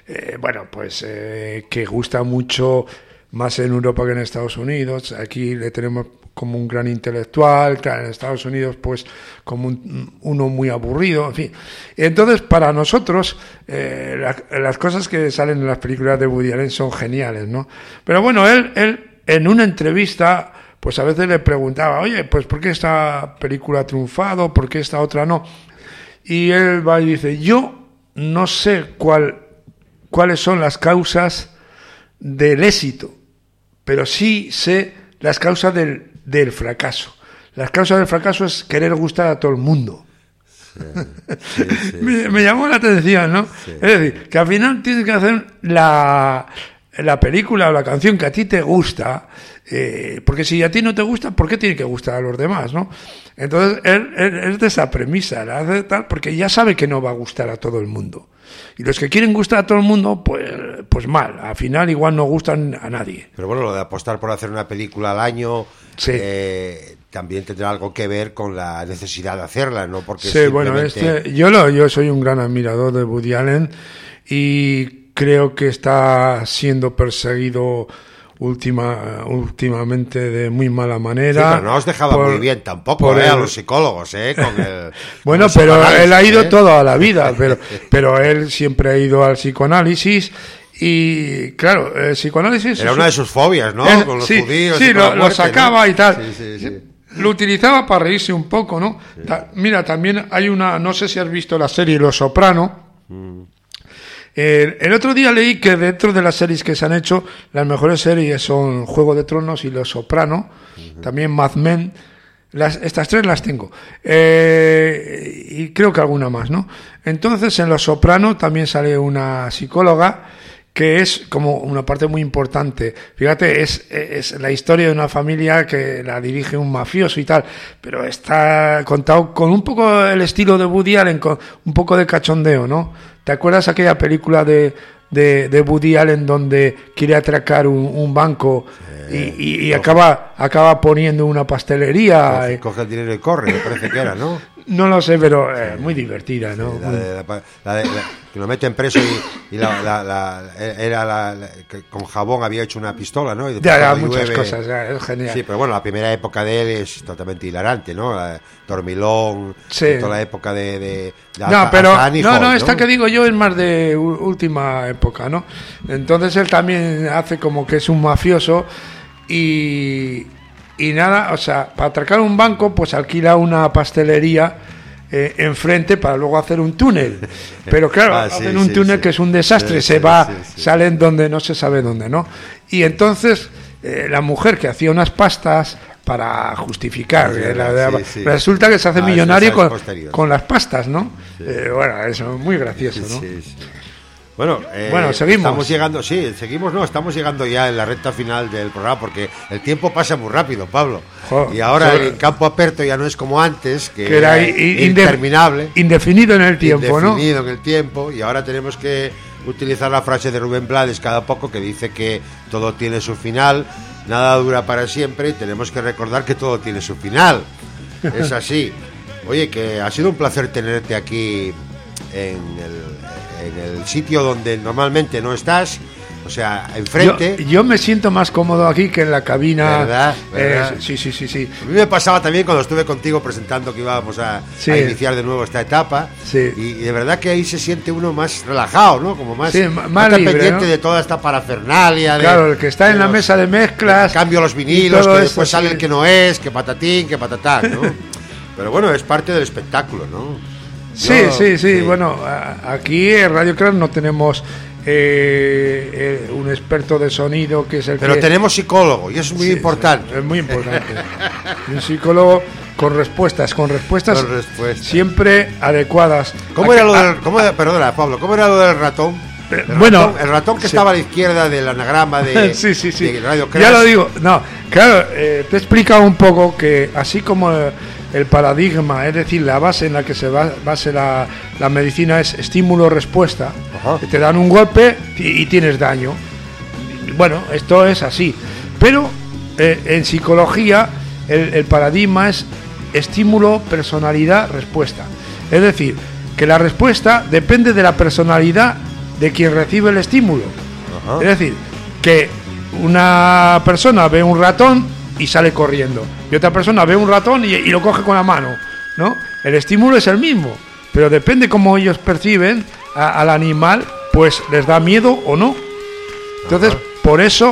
que gusta mucho más en Europa que en Estados Unidos. Aquí le tenemos como un gran intelectual, claro, en Estados Unidos pues como uno muy aburrido, en fin. Entonces, para nosotros, las cosas que salen en las películas de Woody Allen son geniales, ¿no? Pero bueno, él en una entrevista, pues a veces le preguntaba, oye, pues ¿por qué esta película ha triunfado? ¿Por qué esta otra no? Y él va y dice, yo no sé cuáles son las causas del éxito, pero sí sé las causas del fracaso. Las causas del fracaso es querer gustar a todo el mundo. Sí, me llamó la atención, ¿no? Sí. Es decir, que al final tienes que hacer la película o la canción que a ti te gusta, porque si a ti no te gusta, ¿por qué tiene que gustar a los demás, no? Entonces, él es de esa premisa, la hace tal, porque ya sabe que no va a gustar a todo el mundo. Y los que quieren gustar a todo el mundo, pues mal, al final igual no gustan a nadie. Pero bueno, lo de apostar por hacer una película al año, sí, también tendrá algo que ver con la necesidad de hacerla, ¿no? Porque sí, simplemente... bueno, yo soy un gran admirador de Woody Allen y creo que está siendo perseguido últimamente de muy mala manera. Sí, pero no os dejaba muy bien tampoco, a los psicólogos, con el... Bueno, pero él ha ido toda la vida, pero él siempre ha ido al psicoanálisis y, claro, el psicoanálisis... Era una de sus fobias, ¿no? Con los judíos. Sí, lo sacaba, ¿no? Y tal. Sí. Lo utilizaba para reírse un poco, ¿no? Sí. Mira, también hay no sé si has visto la serie Los Soprano. El otro día leí que dentro de las series que se han hecho, las mejores series son Juego de Tronos y Los Soprano, también Mad Men. Estas tres las tengo. Y creo que alguna más, ¿no? Entonces, en Los Soprano también sale una psicóloga que es como una parte muy importante. Fíjate, es la historia de una familia que la dirige un mafioso y tal, pero está contado con un poco el estilo de Woody Allen, con un poco de cachondeo, ¿no? ¿Te acuerdas aquella película de Woody Allen donde quiere atracar un banco y acaba poniendo una pastelería? Coge el dinero y corre, me parece que era, ¿no? No lo sé, pero muy divertida, ¿no? Que lo meten preso y que con jabón había hecho una pistola, ¿no? Y ya, muchas cosas, es genial. Sí, pero bueno, la primera época de él es totalmente hilarante, ¿no? Dormilón, sí, toda la época de esta que digo yo es más de última época, ¿no? Entonces él también hace como que es un mafioso y nada, o sea, para atracar un banco, pues alquila una pastelería enfrente para luego hacer un túnel. Pero claro, hacen un túnel que es un desastre, salen donde no se sabe dónde, ¿no? Y entonces la mujer que hacía unas pastas para justificar, resulta que se hace millonario con las pastas, ¿no? Sí. Bueno, eso es muy gracioso, ¿no? Sí. Bueno, seguimos. Estamos llegando ya en la recta final del programa porque el tiempo pasa muy rápido, Pablo. Y ahora en campo aperto ya no es como antes, que era interminable. Indefinido en el tiempo, ¿no? Indefinido en el tiempo, y ahora tenemos que utilizar la frase de Rubén Blades cada poco que dice que todo tiene su final, nada dura para siempre, y tenemos que recordar que todo tiene su final. Es así. Oye, que ha sido un placer tenerte aquí en el sitio donde normalmente no estás, o sea, enfrente. Yo me siento más cómodo aquí que en la cabina. ¿Verdad? Sí. A mí me pasaba también cuando estuve contigo presentando que íbamos a iniciar de nuevo esta etapa. Sí. Y de verdad que ahí se siente uno más relajado, ¿no? Como más libre, pendiente, ¿no? De toda esta parafernalia. Claro, el que está en la mesa de mezclas. Cambio los vinilos, que después sale el que no es, que patatín, que patatán, ¿no? Pero bueno, es parte del espectáculo, ¿no? Sí. Bueno, aquí en Radio Crash no tenemos un experto de sonido que es el Pero tenemos psicólogo y eso es muy importante. Es muy importante. Un psicólogo con respuestas siempre adecuadas. Perdona, Pablo, ¿cómo era lo del ratón? El ratón que estaba a la izquierda del anagrama de Radio Crash. Ya lo digo. No, claro, te he explicado un poco que así como el paradigma, es decir, la base en la que se base la medicina es estímulo-respuesta. Que te dan un golpe y tienes daño. Bueno, esto es así. Pero en psicología el paradigma es estímulo, personalidad, respuesta. Es decir, que la respuesta depende de la personalidad de quien recibe el estímulo. Ajá. Es decir, que una persona ve un ratón y sale corriendo, y otra persona ve un ratón y lo coge con la mano, ¿no? El estímulo es el mismo, pero depende cómo ellos perciben al animal, pues les da miedo o no. Entonces, por eso,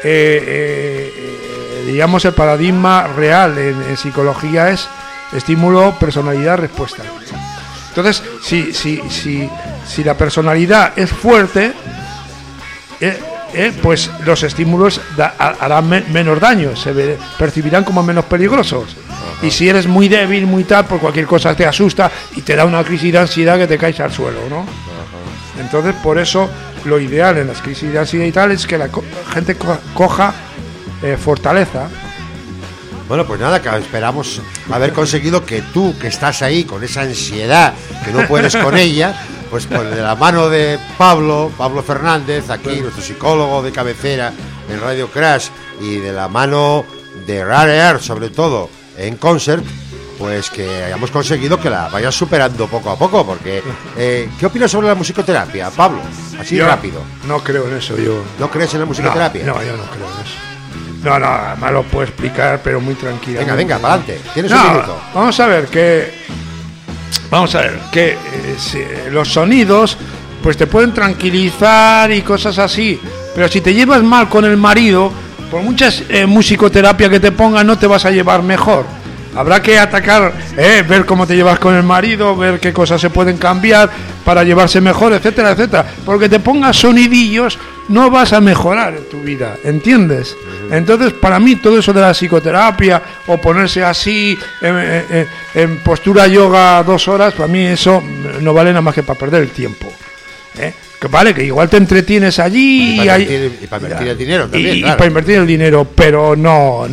digamos, el paradigma real en psicología es estímulo, personalidad, respuesta. Entonces, si la personalidad es fuerte, pues los estímulos harán menos daño, percibirán como menos peligrosos. Ajá. Y si eres muy débil, muy tal, pues cualquier cosa te asusta y te da una crisis de ansiedad que te caes al suelo, ¿no? Ajá. Entonces, por eso, lo ideal en las crisis de ansiedad y tal es que la gente coja fortaleza. Bueno, pues nada, que esperamos haber conseguido que tú, que estás ahí con esa ansiedad, que no puedes con ella, pues de la mano de Pablo Fernández, aquí nuestro psicólogo de cabecera en Radio Crash, y de la mano de Rare Air, sobre todo en concert, pues que hayamos conseguido que la vayas superando poco a poco, porque ¿qué opinas sobre la musicoterapia, Pablo? Así yo rápido. No creo en eso, yo. ¿No crees en la musicoterapia? No, yo no creo en eso. No, además lo puedo explicar, pero muy tranquilo. Venga, para adelante. Tienes un minuto. Vamos a ver que los sonidos pues te pueden tranquilizar y cosas así, pero si te llevas mal con el marido, por muchas musicoterapia que te pongan, no te vas a llevar mejor. Habrá que atacar, ver cómo te llevas con el marido, ver qué cosas se pueden cambiar para llevarse mejor, etcétera, etcétera. Porque te pongas sonidillos, no vas a mejorar en tu vida, ¿entiendes? Entonces, para mí, todo eso de la psicoterapia o ponerse así en postura yoga 2 horas, para mí eso no vale nada más que para perder el tiempo. Que vale, que igual te entretienes allí y para invertir el dinero también, y claro. para invertir el dinero, pero no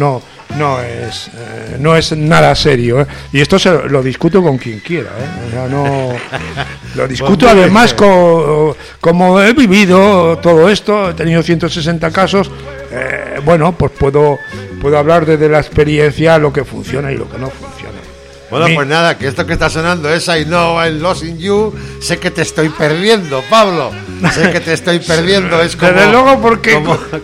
es nada serio, ¿eh? Y esto lo discuto con quien quiera, ¿eh? O sea, no lo discuto pues además como he vivido todo esto, he tenido 160 casos, bueno, pues puedo hablar desde la experiencia lo que funciona y lo que no funciona. Bueno, pues nada, que esto que está sonando es I Know I'm Losing You. Sé que te estoy perdiendo, Pablo. Sé que te estoy perdiendo. Es como, desde luego porque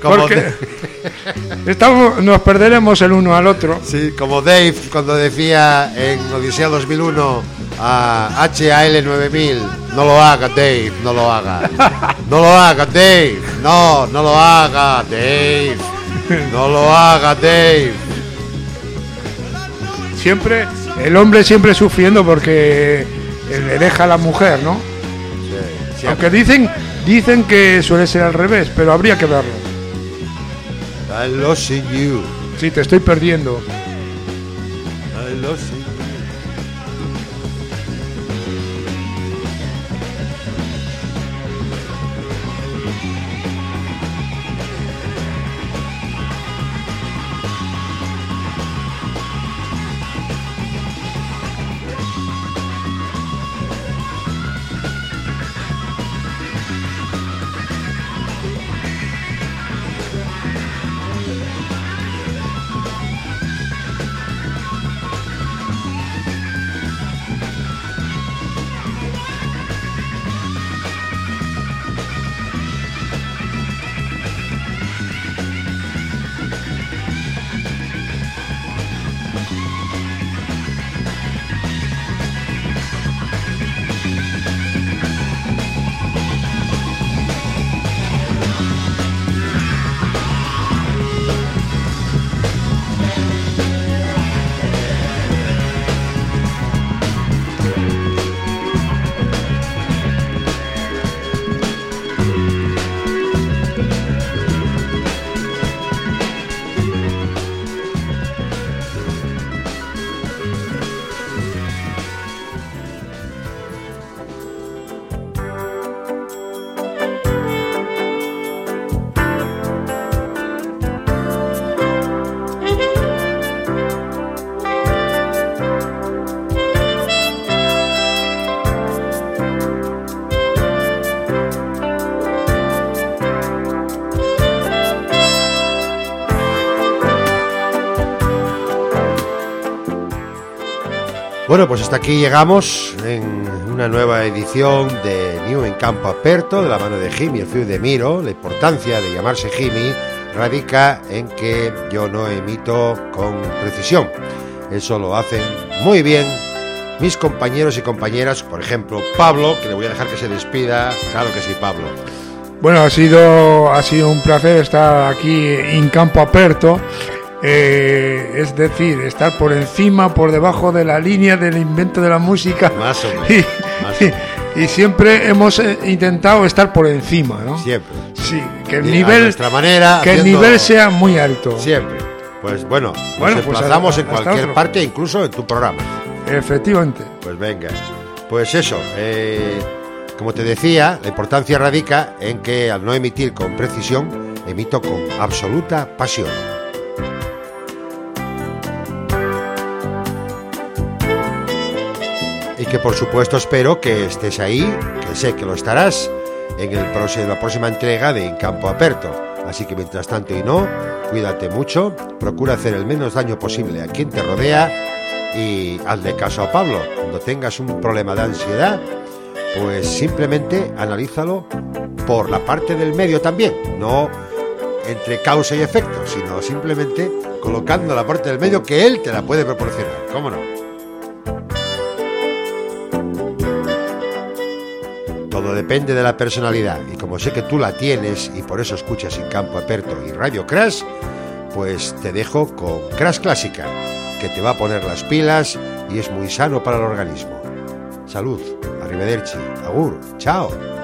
nos perderemos el uno al otro. Sí, como Dave cuando decía en Odisea 2001 a HAL 9000: no lo haga, Dave, no lo haga. No lo haga, Dave. No lo haga, Dave. No lo haga, Dave. Siempre, el hombre siempre sufriendo porque le deja a la mujer, ¿no? Sí, aunque dicen que suele ser al revés, pero habría que verlo. I lost you. Sí, te estoy perdiendo. I lost you. Bueno, pues hasta aquí llegamos en una nueva edición de New en Campo Aperto, de la mano de Jimmy, el fiu de Miro. La importancia de llamarse Jimmy radica en que yo no emito con precisión. Eso lo hacen muy bien mis compañeros y compañeras, por ejemplo, Pablo, que le voy a dejar que se despida. Claro que sí, Pablo. Bueno, ha sido un placer estar aquí en Campo Aperto. Es decir, estar por encima, por debajo de la línea del invento de la música. Más o menos. Y siempre hemos intentado estar por encima, ¿no? Siempre. Sí, que el Y nivel, a nuestra manera, que el haciendo- nivel sea muy alto. Siempre. Pues bueno, Bueno, nos pues emplazamos en hasta cualquier otro. parte, incluso en tu programa. Efectivamente. Pues venga. Pues eso, como te decía, la importancia radica en que al no emitir con precisión, emito con absoluta pasión. Y que por supuesto espero que estés ahí, que sé que lo estarás, en la próxima entrega de En Campo Aperto. Así que mientras tanto y no, cuídate mucho, procura hacer el menos daño posible a quien te rodea y hazle caso a Pablo. Cuando tengas un problema de ansiedad, pues simplemente analízalo por la parte del medio también, no entre causa y efecto, sino simplemente colocando la parte del medio que él te la puede proporcionar. ¿Cómo no? Todo depende de la personalidad, y como sé que tú la tienes y por eso escuchas En Campo Aperto y Radio Crash, pues te dejo con Crash Clásica, que te va a poner las pilas y es muy sano para el organismo. Salud, arrivederci, agur, chao.